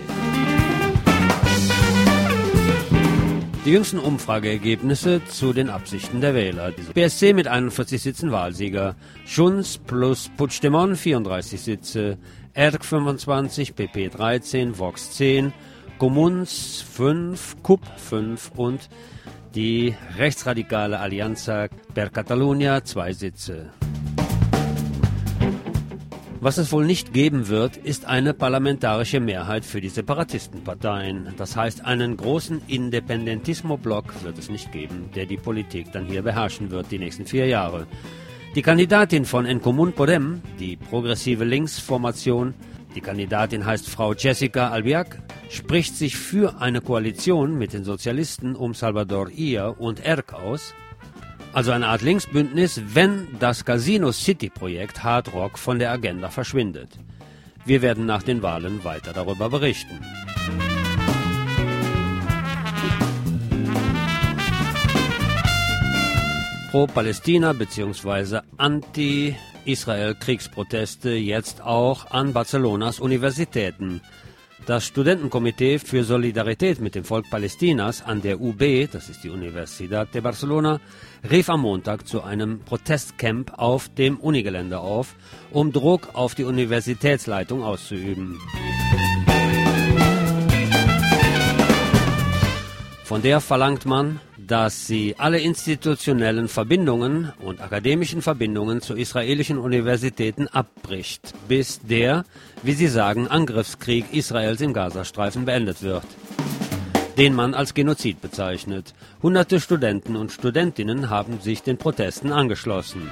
Die jüngsten Umfrageergebnisse zu den Absichten der Wähler. P S C mit einundvierzig Sitzen Wahlsieger, Junts plus Puigdemont vierunddreißig Sitze, E R C fünfundzwanzig, P P dreizehn, Vox zehn, Comuns fünf, C U P fünf und die rechtsradikale Alianza per Catalunya zwei Sitze. Was es wohl nicht geben wird, ist eine parlamentarische Mehrheit für die Separatistenparteien. Das heißt, einen großen Independentismo-Block wird es nicht geben, der die Politik dann hier beherrschen wird die nächsten vier Jahre. Die Kandidatin von En Comú Podem, die progressive Linksformation, die Kandidatin heißt Frau Jessica Albiach, spricht sich für eine Koalition mit den Sozialisten um Salvador Illa und E R C aus, also eine Art Linksbündnis, wenn das Casino City-Projekt Hard Rock von der Agenda verschwindet. Wir werden nach den Wahlen weiter darüber berichten. Pro-Palästina bzw. Anti-Israel-Kriegsproteste jetzt auch an Barcelonas Universitäten. Das Studentenkomitee für Solidarität mit dem Volk Palästinas an der U B, das ist die Universidad de Barcelona, rief am Montag zu einem Protestcamp auf dem Unigelände auf, um Druck auf die Universitätsleitung auszuüben. Von der verlangt man, dass sie alle institutionellen Verbindungen und akademischen Verbindungen zu israelischen Universitäten abbricht, bis der, wie sie sagen, Angriffskrieg Israels im Gazastreifen beendet wird, den man als Genozid bezeichnet. Hunderte Studenten und Studentinnen haben sich den Protesten angeschlossen.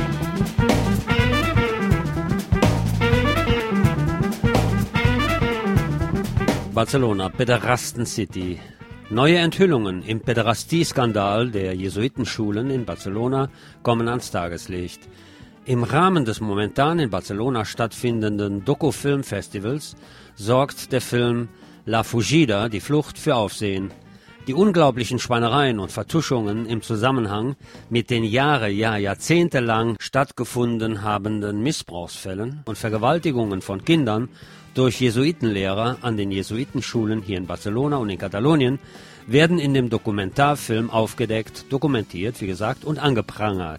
Barcelona, Pederasten City. Neue Enthüllungen im Päderastie-Skandal der Jesuitenschulen in Barcelona kommen ans Tageslicht. Im Rahmen des momentan in Barcelona stattfindenden Doku-Film-Festivals sorgt der Film La Fugida, die Flucht, für Aufsehen. Die unglaublichen Schweinereien und Vertuschungen im Zusammenhang mit den Jahre, ja jahrzehntelang stattgefunden habenden Missbrauchsfällen und Vergewaltigungen von Kindern durch Jesuitenlehrer an den Jesuitenschulen hier in Barcelona und in Katalonien werden in dem Dokumentarfilm aufgedeckt, dokumentiert, wie gesagt, und angeprangert.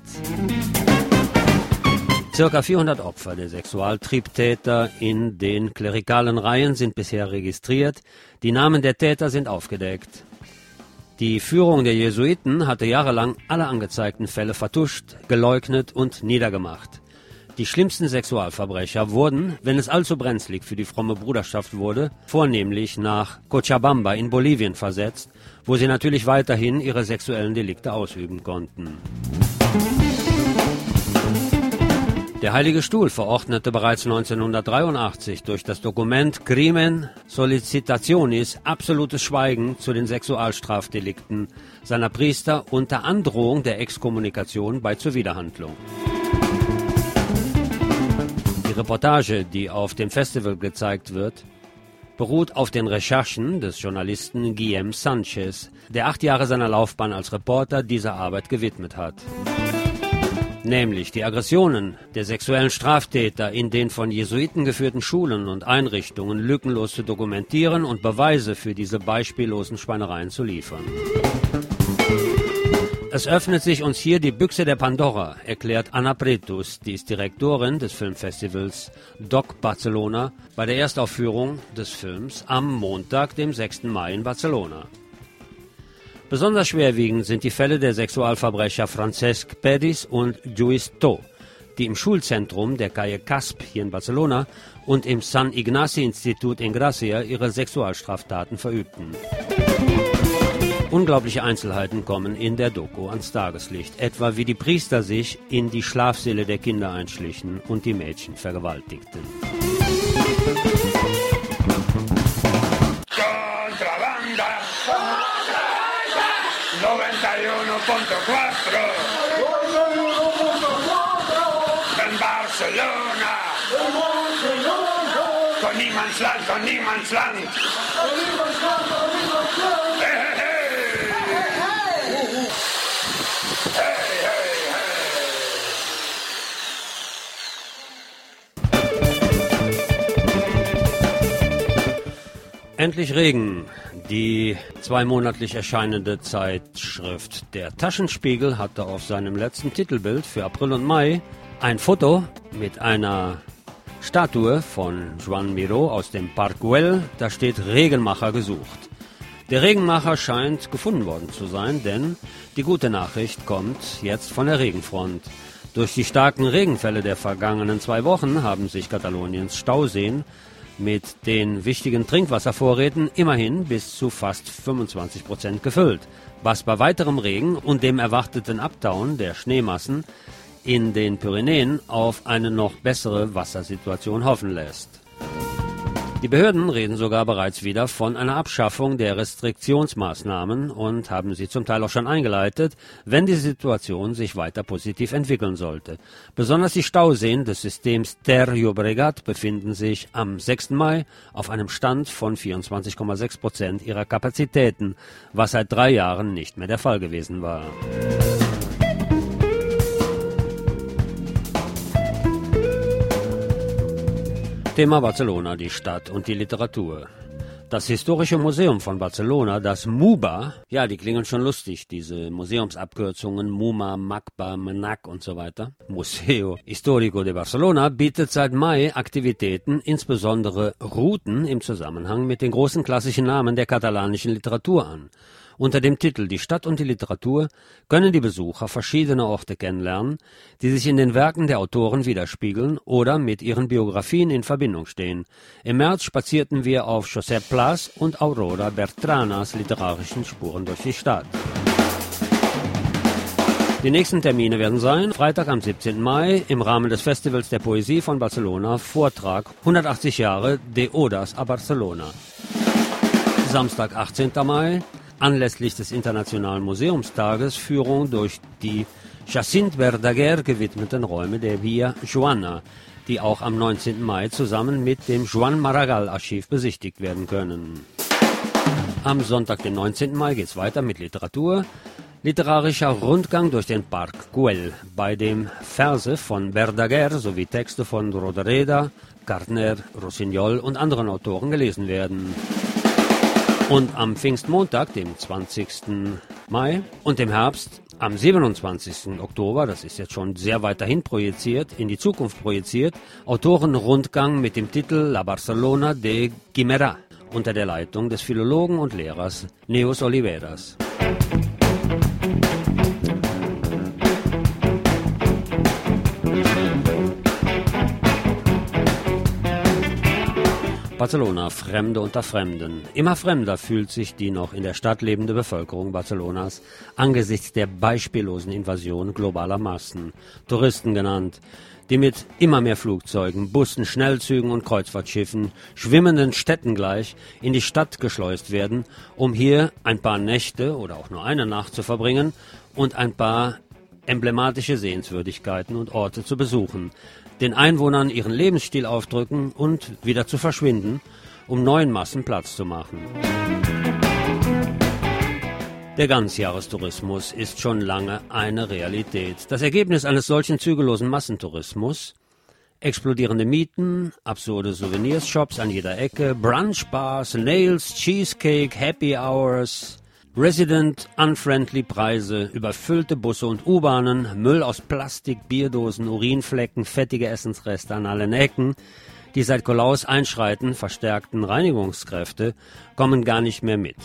Circa vierhundert Opfer der Sexualtriebtäter in den klerikalen Reihen sind bisher registriert. Die Namen der Täter sind aufgedeckt. Die Führung der Jesuiten hatte jahrelang alle angezeigten Fälle vertuscht, geleugnet und niedergemacht. Die schlimmsten Sexualverbrecher wurden, wenn es allzu brenzlig für die fromme Bruderschaft wurde, vornehmlich nach Cochabamba in Bolivien versetzt, wo sie natürlich weiterhin ihre sexuellen Delikte ausüben konnten. Der Heilige Stuhl verordnete bereits neunzehnhundertdreiundachtzig durch das Dokument Crimen Solicitationis absolutes Schweigen zu den Sexualstrafdelikten seiner Priester unter Androhung der Exkommunikation bei Zuwiderhandlung. Die Reportage, die auf dem Festival gezeigt wird, beruht auf den Recherchen des Journalisten Guillem Sanchez, der acht Jahre seiner Laufbahn als Reporter dieser Arbeit gewidmet hat. Nämlich die Aggressionen der sexuellen Straftäter in den von Jesuiten geführten Schulen und Einrichtungen lückenlos zu dokumentieren und Beweise für diese beispiellosen Schweinereien zu liefern. Es öffnet sich uns hier die Büchse der Pandora, erklärt Ana Pretus, die ist Direktorin des Filmfestivals Doc Barcelona, bei der Erstaufführung des Films am Montag, dem sechsten Mai in Barcelona. Besonders schwerwiegend sind die Fälle der Sexualverbrecher Francesc Peris und Lluís To, die im Schulzentrum der Calle Casp hier in Barcelona und im San Ignasi-Institut in Gracia ihre Sexualstraftaten verübten. Unglaubliche Einzelheiten kommen in der Doku ans Tageslicht, etwa wie die Priester sich in die Schlafsäle der Kinder einschlichen und die Mädchen vergewaltigten. Contrabanda noventa y uno punto cuatro en Barcelona. Von Niemandsland, von Niemandsland. Hey, hey, hey. Hey, hey, hey. Endlich Regen. Die zweimonatlich erscheinende Zeitschrift Der Taschenspiegel hatte auf seinem letzten Titelbild für April und Mai ein Foto mit einer Statue von Joan Miró aus dem Parc Güell. Da steht Regenmacher gesucht. Der Regenmacher scheint gefunden worden zu sein, denn die gute Nachricht kommt jetzt von der Regenfront. Durch die starken Regenfälle der vergangenen zwei Wochen haben sich Kataloniens Stauseen mit den wichtigen Trinkwasservorräten immerhin bis zu fast fünfundzwanzig Prozent gefüllt, was bei weiterem Regen und dem erwarteten Abtauen der Schneemassen in den Pyrenäen auf eine noch bessere Wassersituation hoffen lässt. Die Behörden reden sogar bereits wieder von einer Abschaffung der Restriktionsmaßnahmen und haben sie zum Teil auch schon eingeleitet, wenn die Situation sich weiter positiv entwickeln sollte. Besonders die Stauseen des Systems Ter Llobregat befinden sich am sechsten Mai auf einem Stand von vierundzwanzig Komma sechs Prozent ihrer Kapazitäten, was seit drei Jahren nicht mehr der Fall gewesen war. Thema Barcelona, die Stadt und die Literatur. Das Historische Museum von Barcelona, das MUBA, ja, die klingen schon lustig, diese Museumsabkürzungen, MUMA, MACBA, MNAC und so weiter. Museo Histórico de Barcelona bietet seit Mai Aktivitäten, insbesondere Routen im Zusammenhang mit den großen klassischen Namen der katalanischen Literatur an. Unter dem Titel Die Stadt und die Literatur können die Besucher verschiedene Orte kennenlernen, die sich in den Werken der Autoren widerspiegeln oder mit ihren Biografien in Verbindung stehen. Im März spazierten wir auf Josep Plas und Aurora Bertranas literarischen Spuren durch die Stadt. Die nächsten Termine werden sein: Freitag am siebzehnten Mai im Rahmen des Festivals der Poesie von Barcelona, Vortrag hundertachtzig Jahre de Odas a Barcelona. Samstag, achtzehnten Mai, anlässlich des Internationalen Museumstages, Führung durch die Jacint Verdaguer gewidmeten Räume der Via Joana, die auch am neunzehnten Mai zusammen mit dem Joan Maragall Archiv besichtigt werden können. Am Sonntag, den neunzehnten Mai, geht's weiter mit Literatur. Literarischer Rundgang durch den Parc Güell, bei dem Verse von Verdaguer sowie Texte von Rodoreda, Gardner, Rossignol und anderen Autoren gelesen werden. Und am Pfingstmontag, dem zwanzigsten Mai, und im Herbst, am siebenundzwanzigsten Oktober, das ist jetzt schon sehr weit dahin projiziert, in die Zukunft projiziert, Autorenrundgang mit dem Titel La Barcelona de Guimerà, unter der Leitung des Philologen und Lehrers Neus Oliveras. Barcelona, Fremde unter Fremden. Immer fremder fühlt sich die noch in der Stadt lebende Bevölkerung Barcelonas angesichts der beispiellosen Invasion globaler Massen, Touristen genannt, die mit immer mehr Flugzeugen, Bussen, Schnellzügen und Kreuzfahrtschiffen, schwimmenden Städten gleich, in die Stadt geschleust werden, um hier ein paar Nächte oder auch nur eine Nacht zu verbringen und ein paar emblematische Sehenswürdigkeiten und Orte zu besuchen, den Einwohnern ihren Lebensstil aufdrücken und wieder zu verschwinden, um neuen Massen Platz zu machen. Der Ganzjahrestourismus ist schon lange eine Realität. Das Ergebnis eines solchen zügellosen Massentourismus: explodierende Mieten, absurde Souvenirs-Shops an jeder Ecke, Brunchbars, Nails, Cheesecake, Happy Hours, Resident-unfriendly Preise, überfüllte Busse und U-Bahnen, Müll aus Plastik, Bierdosen, Urinflecken, fettige Essensreste an allen Ecken. Die seit Kolaus Einschreiten verstärkten Reinigungskräfte kommen gar nicht mehr mit.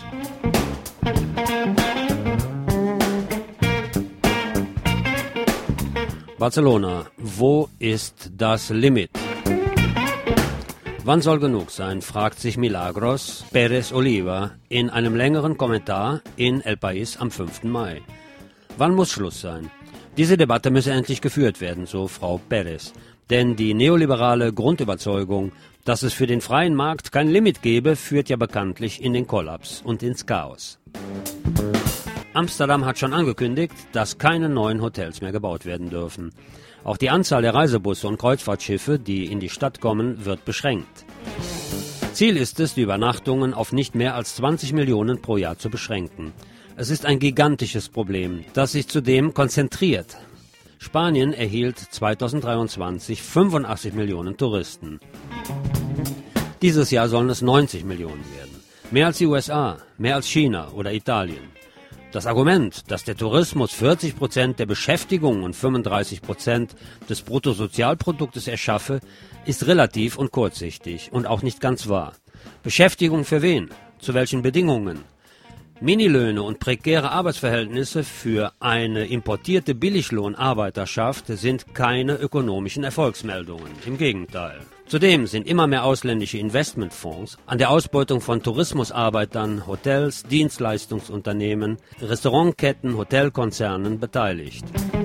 Barcelona, wo ist das Limit? Wann soll genug sein, fragt sich Milagros Pérez Oliva in einem längeren Kommentar in El País am fünften Mai. Wann muss Schluss sein? Diese Debatte müsse endlich geführt werden, so Frau Pérez. Denn die neoliberale Grundüberzeugung, dass es für den freien Markt kein Limit gebe, führt ja bekanntlich in den Kollaps und ins Chaos. Amsterdam hat schon angekündigt, dass keine neuen Hotels mehr gebaut werden dürfen. Auch die Anzahl der Reisebusse und Kreuzfahrtschiffe, die in die Stadt kommen, wird beschränkt. Ziel ist es, die Übernachtungen auf nicht mehr als zwanzig Millionen pro Jahr zu beschränken. Es ist ein gigantisches Problem, das sich zudem konzentriert. Spanien erhielt zweitausenddreiundzwanzig fünfundachtzig Millionen Touristen. Dieses Jahr sollen es neunzig Millionen werden. Mehr als die U S A, mehr als China oder Italien. Das Argument, dass der Tourismus vierzig Prozent der Beschäftigung und fünfunddreißig Prozent des Bruttosozialproduktes erschaffe, ist relativ und kurzsichtig und auch nicht ganz wahr. Beschäftigung für wen? Zu welchen Bedingungen? Minilöhne und prekäre Arbeitsverhältnisse für eine importierte Billiglohnarbeiterschaft sind keine ökonomischen Erfolgsmeldungen. Im Gegenteil. Zudem sind immer mehr ausländische Investmentfonds an der Ausbeutung von Tourismusarbeitern, Hotels, Dienstleistungsunternehmen, Restaurantketten, Hotelkonzernen beteiligt.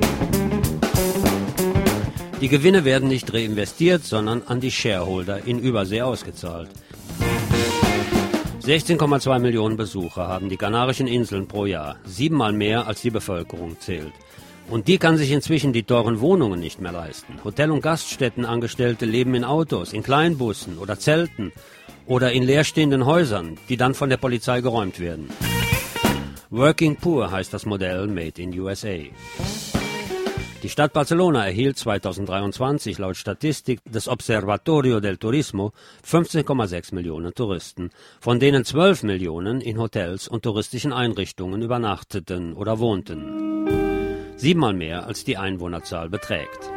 Die Gewinne werden nicht reinvestiert, sondern an die Shareholder in Übersee ausgezahlt. sechzehn Komma zwei Millionen Besucher haben die Kanarischen Inseln pro Jahr, siebenmal mehr als die Bevölkerung zählt. Und die kann sich inzwischen die teuren Wohnungen nicht mehr leisten. Hotel- und Gaststättenangestellte leben in Autos, in Kleinbussen oder Zelten oder in leerstehenden Häusern, die dann von der Polizei geräumt werden. Working Poor heißt das Modell Made in U S A. Die Stadt Barcelona erhielt zweitausenddreiundzwanzig laut Statistik des Observatorio del Turismo fünfzehn Komma sechs Millionen Touristen, von denen zwölf Millionen in Hotels und touristischen Einrichtungen übernachteten oder wohnten. Siebenmal mehr als die Einwohnerzahl beträgt.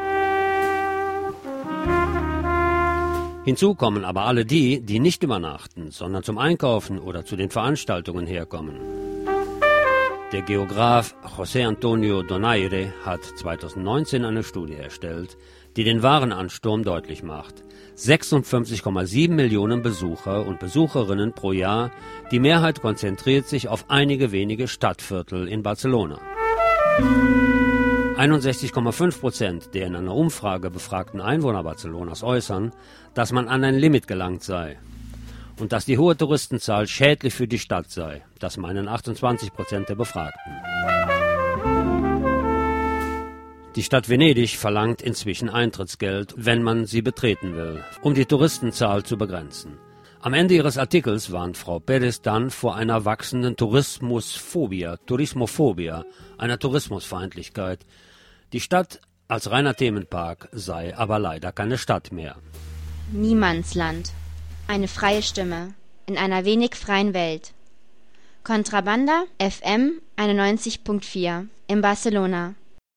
Hinzu kommen aber alle die, die nicht übernachten, sondern zum Einkaufen oder zu den Veranstaltungen herkommen. Der Geograf José Antonio Donaire hat zweitausendneunzehn eine Studie erstellt, die den Warenansturm deutlich macht. sechsundfünfzig Komma sieben Millionen Besucher und Besucherinnen pro Jahr, die Mehrheit konzentriert sich auf einige wenige Stadtviertel in Barcelona. einundsechzig Komma fünf Prozent der in einer Umfrage befragten Einwohner Barcelonas äußern, dass man an ein Limit gelangt sei und dass die hohe Touristenzahl schädlich für die Stadt sei. Das meinen achtundzwanzig Prozent der Befragten. Die Stadt Venedig verlangt inzwischen Eintrittsgeld, wenn man sie betreten will, um die Touristenzahl zu begrenzen. Am Ende ihres Artikels warnt Frau Perez dann vor einer wachsenden Tourismusphobie, Tourismophobie, einer Tourismusfeindlichkeit. Die Stadt als reiner Themenpark sei aber leider keine Stadt mehr. Niemandsland. Eine freie Stimme in einer wenig freien Welt. Contrabanda F M einundneunzig Komma vier in Barcelona.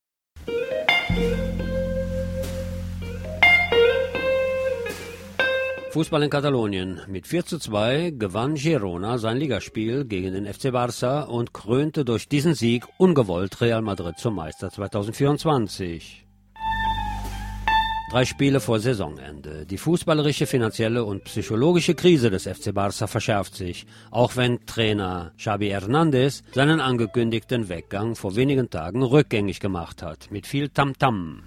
Fußball in Katalonien. Mit vier zu zwei gewann Girona sein Ligaspiel gegen den F C Barça und krönte durch diesen Sieg ungewollt Real Madrid zum Meister zweitausendvierundzwanzig. Drei Spiele vor Saisonende. Die fußballerische, finanzielle und psychologische Krise des F C Barça verschärft sich, auch wenn Trainer Xavi Hernández seinen angekündigten Weggang vor wenigen Tagen rückgängig gemacht hat, mit viel Tamtam.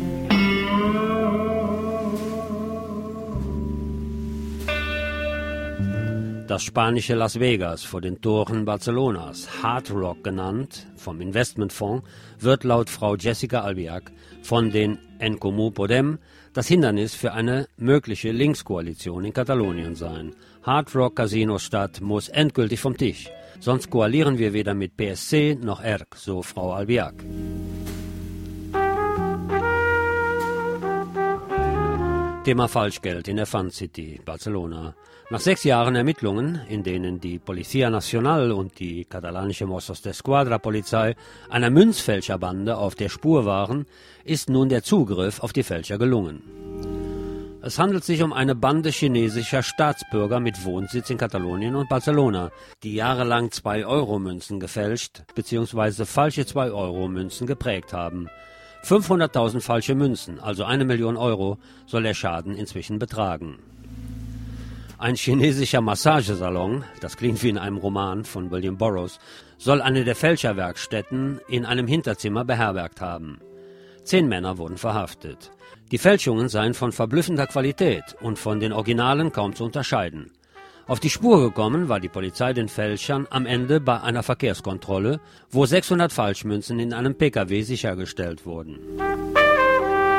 Das spanische Las Vegas vor den Toren Barcelonas, Hard Rock genannt, vom Investmentfonds, wird laut Frau Jessica Albiach von den En Comú Podem das Hindernis für eine mögliche Linkskoalition in Katalonien sein. Hard Rock Casino Stadt muss endgültig vom Tisch, sonst koalieren wir weder mit P S C noch E R C, so Frau Albiach. Thema Falschgeld in der Fun City, Barcelona. Nach sechs Jahren Ermittlungen, in denen die Policía Nacional und die katalanische Mossos d'Esquadra Polizei einer Münzfälscherbande auf der Spur waren, ist nun der Zugriff auf die Fälscher gelungen. Es handelt sich um eine Bande chinesischer Staatsbürger mit Wohnsitz in Katalonien und Barcelona, die jahrelang zwei Euro Münzen gefälscht bzw. falsche zwei Euro Münzen geprägt haben. fünfhunderttausend falsche Münzen, also eine Million Euro, soll der Schaden inzwischen betragen. Ein chinesischer Massagesalon, das klingt wie in einem Roman von William Burroughs, soll eine der Fälscherwerkstätten in einem Hinterzimmer beherbergt haben. Zehn Männer wurden verhaftet. Die Fälschungen seien von verblüffender Qualität und von den Originalen kaum zu unterscheiden. Auf die Spur gekommen war die Polizei den Fälschern am Ende bei einer Verkehrskontrolle, wo sechshundert Falschmünzen in einem P K W sichergestellt wurden.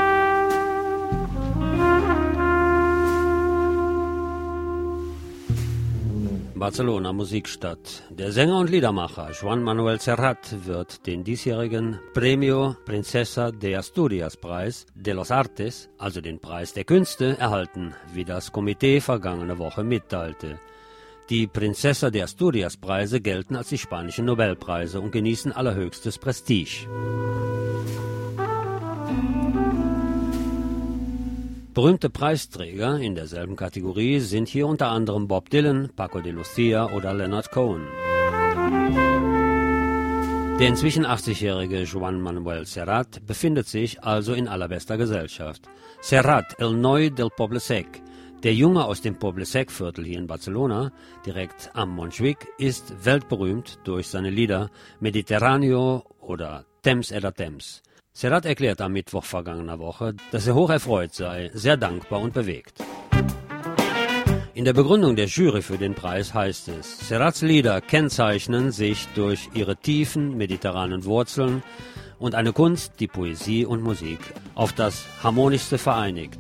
Barcelona Musikstadt. Der Sänger und Liedermacher Joan Manuel Serrat wird den diesjährigen Premio Princesa de Asturias Preis de los Artes, also den Preis der Künste, erhalten, wie das Komitee vergangene Woche mitteilte. Die Princesa de Asturias Preise gelten als die spanischen Nobelpreise und genießen allerhöchstes Prestige. Berühmte Preisträger in derselben Kategorie sind hier unter anderem Bob Dylan, Paco de Lucia oder Leonard Cohen. Der inzwischen achtzigjährige Joan Manuel Serrat befindet sich also in allerbester Gesellschaft. Serrat, el Noi del Poble Sec, der Junge aus dem Poble Sec-Viertel hier in Barcelona, direkt am Montjuïc, ist weltberühmt durch seine Lieder Mediterráneo oder Temps era Temps. Serrat erklärt am Mittwoch vergangener Woche, dass er hoch erfreut sei, sehr dankbar und bewegt. In der Begründung der Jury für den Preis heißt es, Serrats Lieder kennzeichnen sich durch ihre tiefen mediterranen Wurzeln und eine Kunst, die Poesie und Musik auf das Harmonischste vereinigt.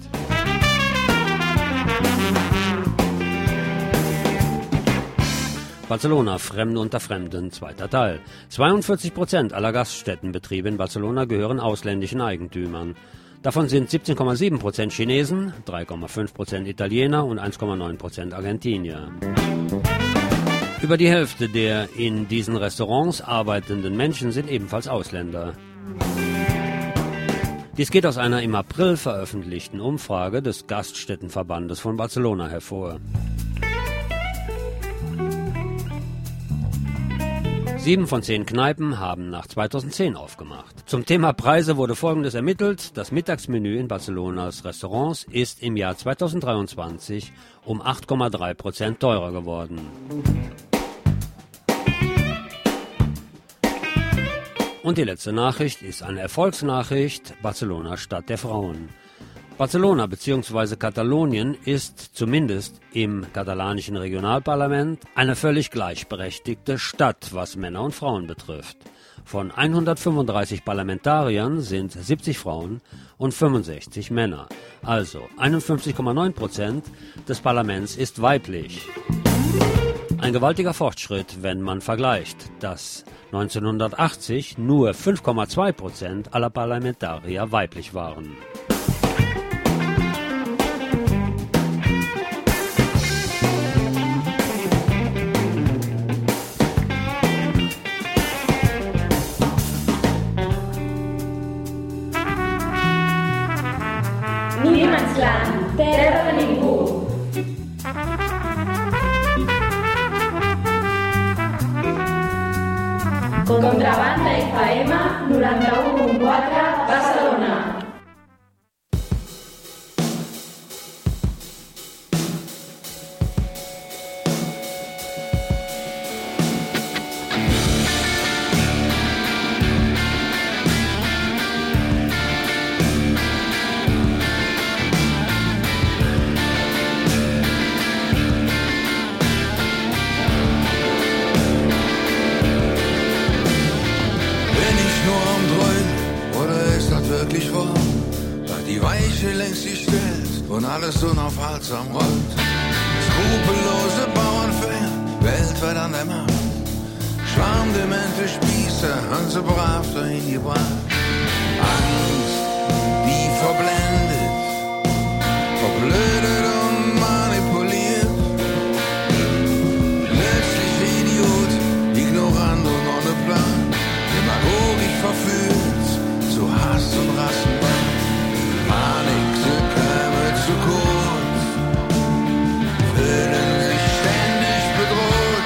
Barcelona, Fremde unter Fremden, zweiter Teil. zweiundvierzig Prozent aller Gaststättenbetriebe in Barcelona gehören ausländischen Eigentümern. Davon sind siebzehn Komma sieben Prozent Chinesen, drei Komma fünf Prozent Italiener und eins Komma neun Prozent Argentinier. Über die Hälfte der in diesen Restaurants arbeitenden Menschen sind ebenfalls Ausländer. Dies geht aus einer im April veröffentlichten Umfrage des Gaststättenverbandes von Barcelona hervor. Sieben von zehn Kneipen haben nach zweitausendzehn aufgemacht. Zum Thema Preise wurde Folgendes ermittelt. Das Mittagsmenü in Barcelonas Restaurants ist im Jahr zweitausenddreiundzwanzig um acht Komma drei Prozent teurer geworden. Und die letzte Nachricht ist eine Erfolgsnachricht: Barcelona, Stadt der Frauen. Barcelona bzw. Katalonien ist zumindest im katalanischen Regionalparlament eine völlig gleichberechtigte Stadt, was Männer und Frauen betrifft. Von hundertfünfunddreißig Parlamentariern sind siebzig Frauen und fünfundsechzig Männer. Also einundfünfzig Komma neun Prozent des Parlaments ist weiblich. Ein gewaltiger Fortschritt, wenn man vergleicht, dass neunzehnhundertachtzig nur fünf Komma zwei Prozent aller Parlamentarier weiblich waren. Niemandsland, terra de ningú. Contrabanda F M noranta-u punt quatre Barcelona. Wirklich wahr, da die Weiche längst gestellt und alles unaufhaltsam rollt. Skrupellose Bauernfänger, weltweit an der Macht, schwarmdemente Spießer, haben sie brav dahin gebracht. Angst, die verblendet, verblödet und manipuliert. Plötzlich Idiot, ignorant und ohne Plan, demagogisch verführt zu Hass und Rassenwahn. Panik, sie käme zu kurz, fühlen sich ständig bedroht,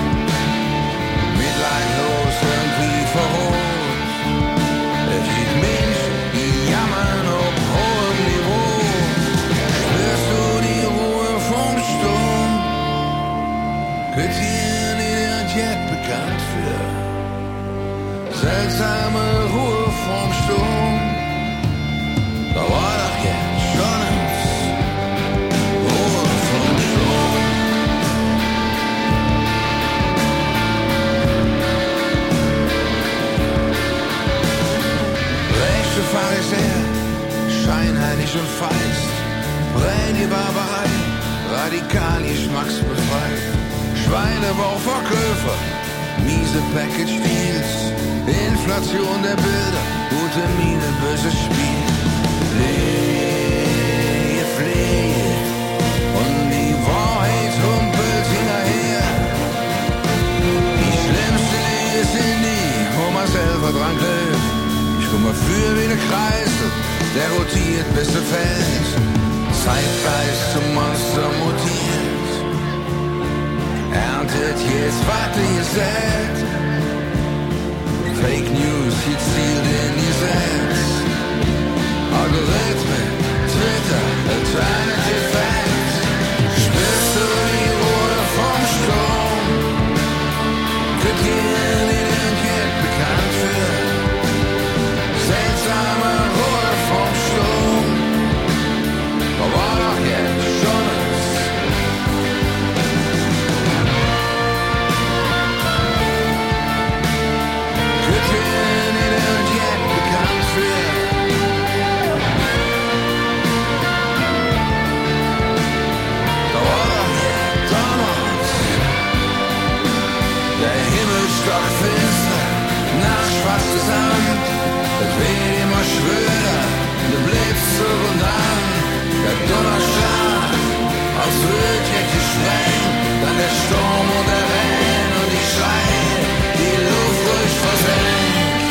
mitleidlos irgendwie verroht. Es gibt Menschen, die jammern auf hohem Niveau. Spürst du die Ruhe vom Sturm? Quartier, die der Jet bekannt für seltsame Ruhe vom Sturm, da war doch jetzt schon ins Ruhe vom Sturm. Rechte Pharisäer, scheinheilig und feist, Prädie Barbarei, radikal geschmacksbefreit, Schweinebauchverkäufer, miese Package-Deals, Inflation der Bilder, gute Miene, böses Spiel. Flehe, flehe, und die Wahrheit humpelt hinterher. Die schlimmste Linie sind die, wo man selber dran klebt. Ich komme für wie der Kreisel, der rotiert bis er fällt. Zeitgeist zum Monster mutiert. Erntet jetzt, warte ihr seht. Fake News gezielt in die Sets. Algorithmen, Twitter, Alternative Facts. Spürst du die Ruhe vom Sturm? Könnt ihr den Entgelt bekannt für? Seltsame Ruhe vom Sturm. Aber war doch jetzt schon es. Könnt ihr den Entgelt bekannt für? Stockfinster, nach schwarzes Sand, es weht immer schwöder, der Blitze und an, der Donnerschlag, als wird jetzt gesprengt, dann der Sturm und der Rhein und die Schreie, die Luft durch versenkt.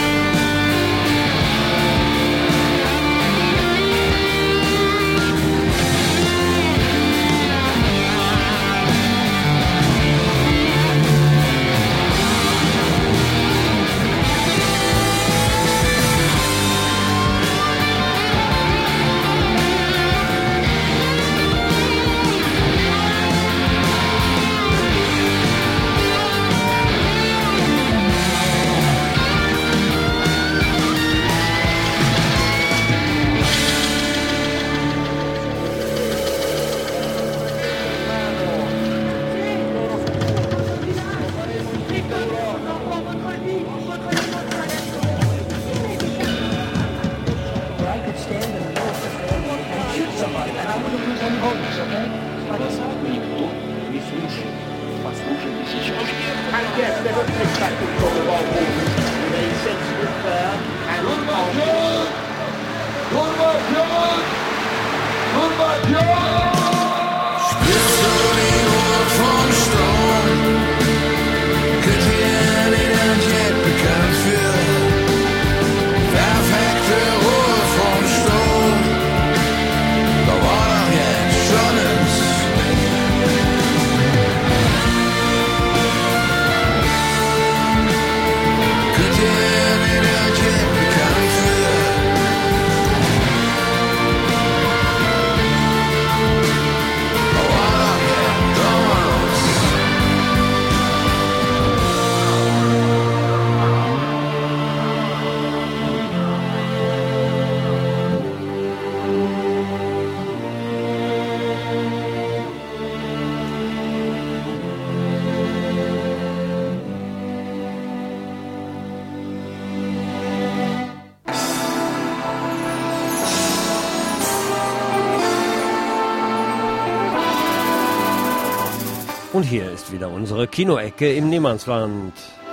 Und hier ist wieder unsere Kinoecke im Niemandsland.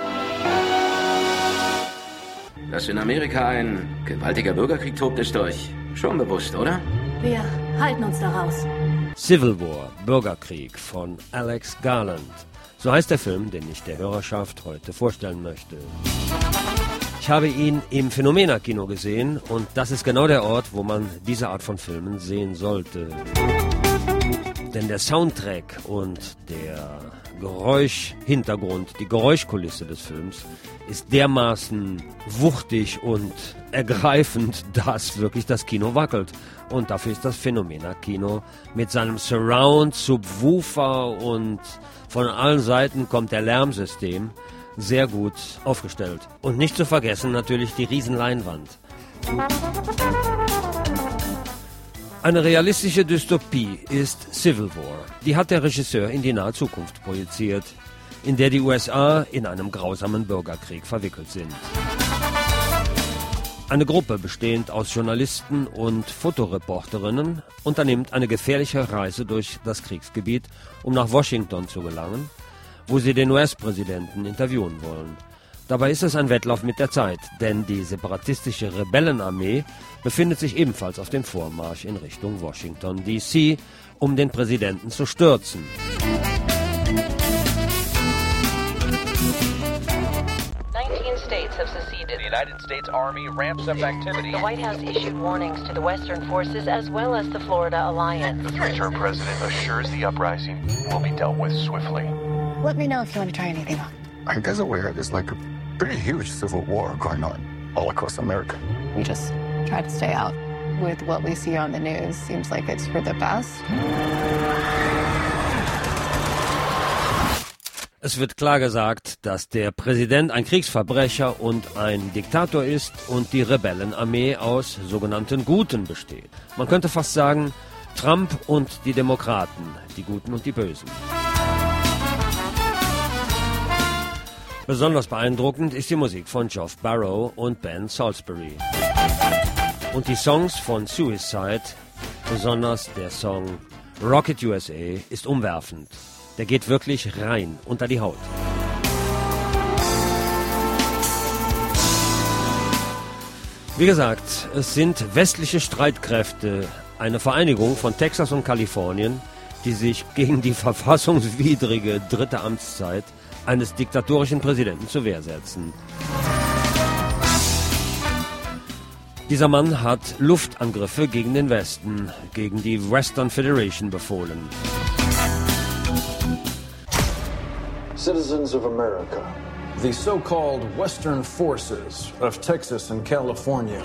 Dass in Amerika ein gewaltiger Bürgerkrieg tobt, ist euch schon bewusst, oder? Wir halten uns da raus. Civil War, Bürgerkrieg von Alex Garland. So heißt der Film, den ich der Hörerschaft heute vorstellen möchte. Ich habe ihn im Phänomena-Kino gesehen und das ist genau der Ort, wo man diese Art von Filmen sehen sollte. Denn der Soundtrack und der Geräuschhintergrund, die Geräuschkulisse des Films ist dermaßen wuchtig und ergreifend, dass wirklich das Kino wackelt. Und dafür ist das Phänomena-Kino mit seinem Surround, Subwoofer und von allen Seiten kommt der Lärmsystem sehr gut aufgestellt. Und nicht zu vergessen natürlich die Riesenleinwand. Eine realistische Dystopie ist Civil War. Die hat der Regisseur in die nahe Zukunft projiziert, in der die U S A in einem grausamen Bürgerkrieg verwickelt sind. Eine Gruppe bestehend aus Journalisten und Fotoreporterinnen unternimmt eine gefährliche Reise durch das Kriegsgebiet, um nach Washington zu gelangen, wo sie den U S-Präsidenten interviewen wollen. Dabei ist es ein Wettlauf mit der Zeit, denn die separatistische Rebellenarmee befindet sich ebenfalls auf dem Vormarsch in Richtung Washington D C, um den Präsidenten zu stürzen. nineteen states have seceded. The United States Army ramps up activity. The White House issued warnings to the Western forces as well as the Florida Alliance. The three-term president assures the uprising will be dealt with swiftly. Let me know if you want to try anything on. Are you guys aware there's like a pretty huge civil war going on all across America? We just try to stay out. With what we see on the news, seems like it's for the best. Es wird klar gesagt, dass der Präsident ein Kriegsverbrecher und ein Diktator ist und die Rebellenarmee aus sogenannten Guten besteht. Man könnte fast sagen, Trump und die Demokraten, die Guten und die Bösen. Besonders beeindruckend ist die Musik von Geoff Barrow und Ben Salisbury. Und die Songs von Suicide, besonders der Song Rocket U S A, ist umwerfend. Der geht wirklich rein unter die Haut. Wie gesagt, es sind westliche Streitkräfte, eine Vereinigung von Texas und Kalifornien, die sich gegen die verfassungswidrige dritte Amtszeit eines diktatorischen Präsidenten zur Wehr setzen. Dieser Mann hat Luftangriffe gegen den Westen, gegen die Western Federation befohlen. Citizens of America, the so-called Western forces of Texas and California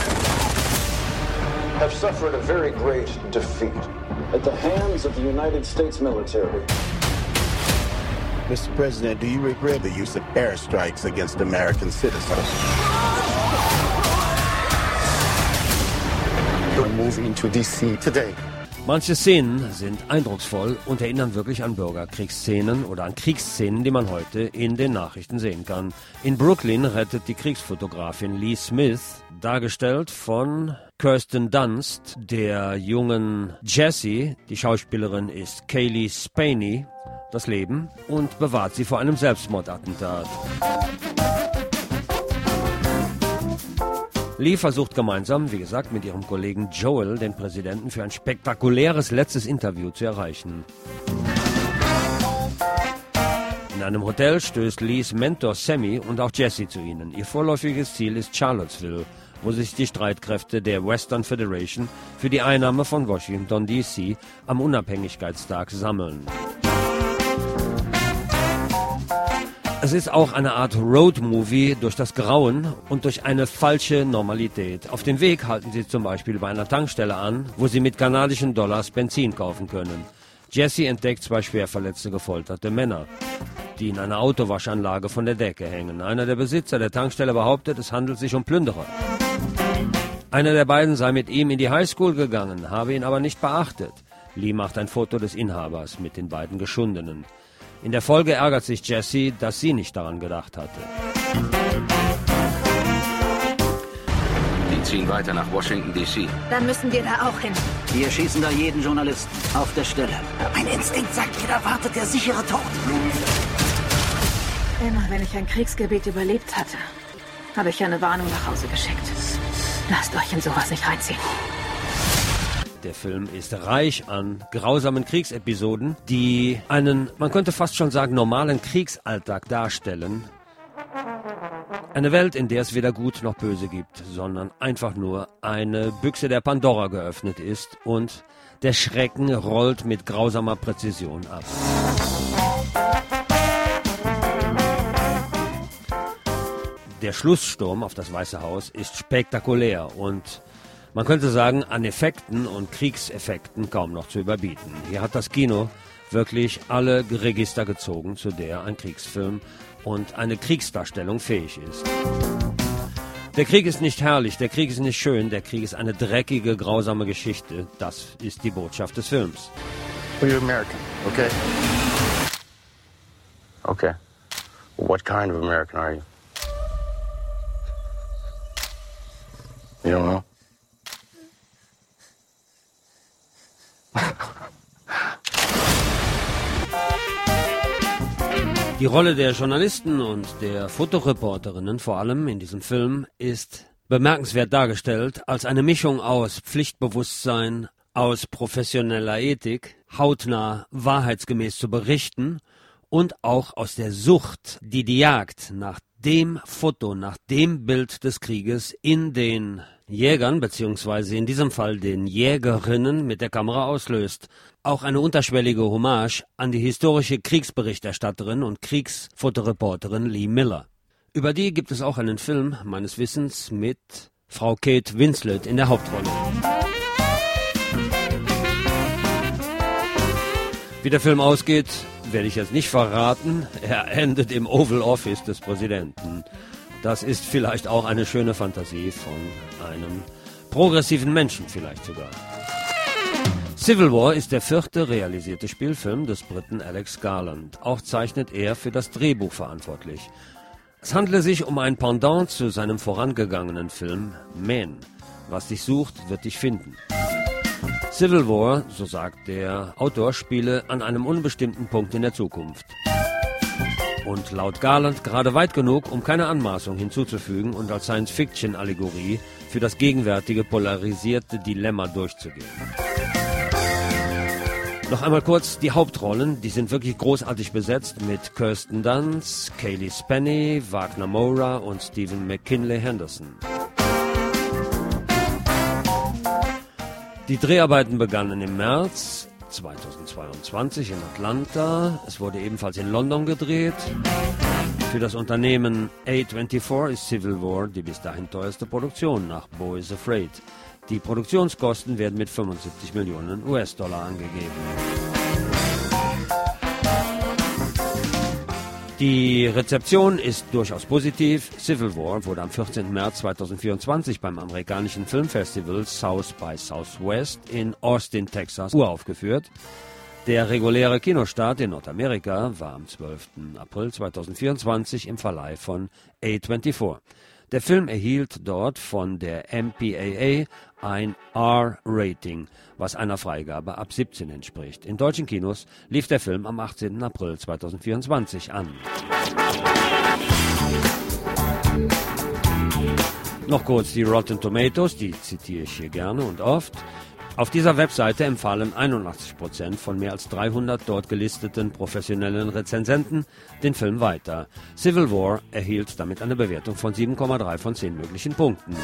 have suffered a very great defeat at the hands of the United States military. Mister President, do you regret the use of airstrikes against American citizens? We're moving to D C today. Manche Szenen sind eindrucksvoll und erinnern wirklich an Bürgerkriegsszenen oder an Kriegsszenen, die man heute in den Nachrichten sehen kann. In Brooklyn rettet die Kriegsfotografin Lee Smith, dargestellt von Kirsten Dunst, der jungen Jessie, die Schauspielerin ist Kaylee Spaney, das Leben und bewahrt sie vor einem Selbstmordattentat. Lee versucht gemeinsam, wie gesagt, mit ihrem Kollegen Joel, den Präsidenten, für ein spektakuläres letztes Interview zu erreichen. In einem Hotel stößt Lees Mentor Sammy und auch Jesse zu ihnen. Ihr vorläufiges Ziel ist Charlottesville, wo sich die Streitkräfte der Western Federation für die Einnahme von Washington D C am Unabhängigkeitstag sammeln. Es ist auch eine Art Roadmovie durch das Grauen und durch eine falsche Normalität. Auf dem Weg halten sie zum Beispiel bei einer Tankstelle an, wo sie mit kanadischen Dollars Benzin kaufen können. Jesse entdeckt zwei schwer verletzte, gefolterte Männer, die in einer Autowaschanlage von der Decke hängen. Einer der Besitzer der Tankstelle behauptet, es handelt sich um Plünderer. Einer der beiden sei mit ihm in die Highschool gegangen, habe ihn aber nicht beachtet. Lee macht ein Foto des Inhabers mit den beiden Geschundenen. In der Folge ärgert sich Jessie, dass sie nicht daran gedacht hatte. Die ziehen weiter nach Washington D C. Dann müssen wir da auch hin. Wir schießen da jeden Journalisten auf der Stelle. Mein Instinkt sagt mir, da wartet der sichere Tod. Immer wenn ich ein Kriegsgebiet überlebt hatte, habe ich eine Warnung nach Hause geschickt. Lasst euch in sowas nicht reinziehen. Der Film ist reich an grausamen Kriegsepisoden, die einen, man könnte fast schon sagen, normalen Kriegsalltag darstellen. Eine Welt, in der es weder Gut noch Böse gibt, sondern einfach nur eine Büchse der Pandora geöffnet ist und der Schrecken rollt mit grausamer Präzision ab. Der Schlusssturm auf das Weiße Haus ist spektakulär und man könnte sagen, an Effekten und Kriegseffekten kaum noch zu überbieten. Hier hat das Kino wirklich alle Register gezogen, zu der ein Kriegsfilm und eine Kriegsdarstellung fähig ist. Der Krieg ist nicht herrlich, der Krieg ist nicht schön, der Krieg ist eine dreckige, grausame Geschichte. Das ist die Botschaft des Films. Well, you're American, okay? Okay. Well, what kind of American are you? You don't know? Die Rolle der Journalisten und der Fotoreporterinnen vor allem in diesem Film ist bemerkenswert dargestellt als eine Mischung aus Pflichtbewusstsein, aus professioneller Ethik, hautnah wahrheitsgemäß zu berichten und auch aus der Sucht, die die Jagd nach dem Foto, nach dem Bild des Krieges in den Jägern, beziehungsweise in diesem Fall den Jägerinnen mit der Kamera auslöst. Auch eine unterschwellige Hommage an die historische Kriegsberichterstatterin und Kriegsfotoreporterin Lee Miller. Über die gibt es auch einen Film, meines Wissens, mit Frau Kate Winslet in der Hauptrolle. Wie der Film ausgeht, werde ich jetzt nicht verraten. Er endet im Oval Office des Präsidenten. Das ist vielleicht auch eine schöne Fantasie von einem progressiven Menschen vielleicht sogar. Civil War ist der vierte realisierte Spielfilm des Briten Alex Garland. Auch zeichnet er für das Drehbuch verantwortlich. Es handle sich um ein Pendant zu seinem vorangegangenen Film Man. Was dich sucht, wird dich finden. Civil War, so sagt der Autor, spiele an einem unbestimmten Punkt in der Zukunft. Und laut Garland gerade weit genug, um keine Anmaßung hinzuzufügen und als Science-Fiction-Allegorie für das gegenwärtige polarisierte Dilemma durchzugehen. Noch einmal kurz die Hauptrollen, die sind wirklich großartig besetzt mit Kirsten Dunst, Kaylee Spenny, Wagner Moura und Stephen McKinley Henderson. Die Dreharbeiten begannen im März zweitausendzweiundzwanzig in Atlanta. Es wurde ebenfalls in London gedreht. Für das Unternehmen A vierundzwanzig ist Civil War die bis dahin teuerste Produktion nach Beau is Afraid. Die Produktionskosten werden mit fünfundsiebzig Millionen U S-Dollar angegeben. Die Rezeption ist durchaus positiv. Civil War wurde am vierzehnten März zweitausendvierundzwanzig beim amerikanischen Filmfestival South by Southwest in Austin, Texas, uraufgeführt. Der reguläre Kinostart in Nordamerika war am zwölften April zweitausendvierundzwanzig im Verleih von A vierundzwanzig. Der Film erhielt dort von der M P A A ein R-Rating, was einer Freigabe ab siebzehn entspricht. In deutschen Kinos lief der Film am achtzehnten April zweitausendvierundzwanzig an. Noch kurz die Rotten Tomatoes, die zitiere ich hier gerne und oft. Auf dieser Webseite empfahlen einundachtzig Prozent von mehr als dreihundert dort gelisteten professionellen Rezensenten den Film weiter. Civil War erhielt damit eine Bewertung von sieben Komma drei von zehn möglichen Punkten.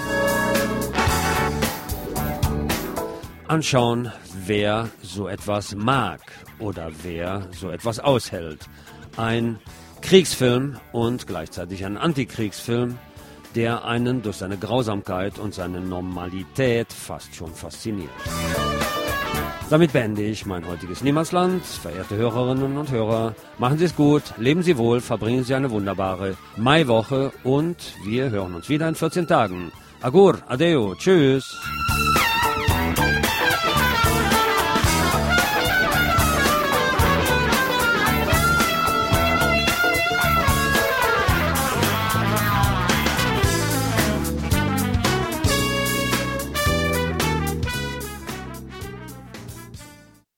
Anschauen, wer so etwas mag oder wer so etwas aushält. Ein Kriegsfilm und gleichzeitig ein Antikriegsfilm, der einen durch seine Grausamkeit und seine Normalität fast schon fasziniert. Damit beende ich mein heutiges Niemandsland. Verehrte Hörerinnen und Hörer, machen Sie es gut, leben Sie wohl, verbringen Sie eine wunderbare Maiwoche und wir hören uns wieder in vierzehn Tagen. Agur, adeo, tschüss.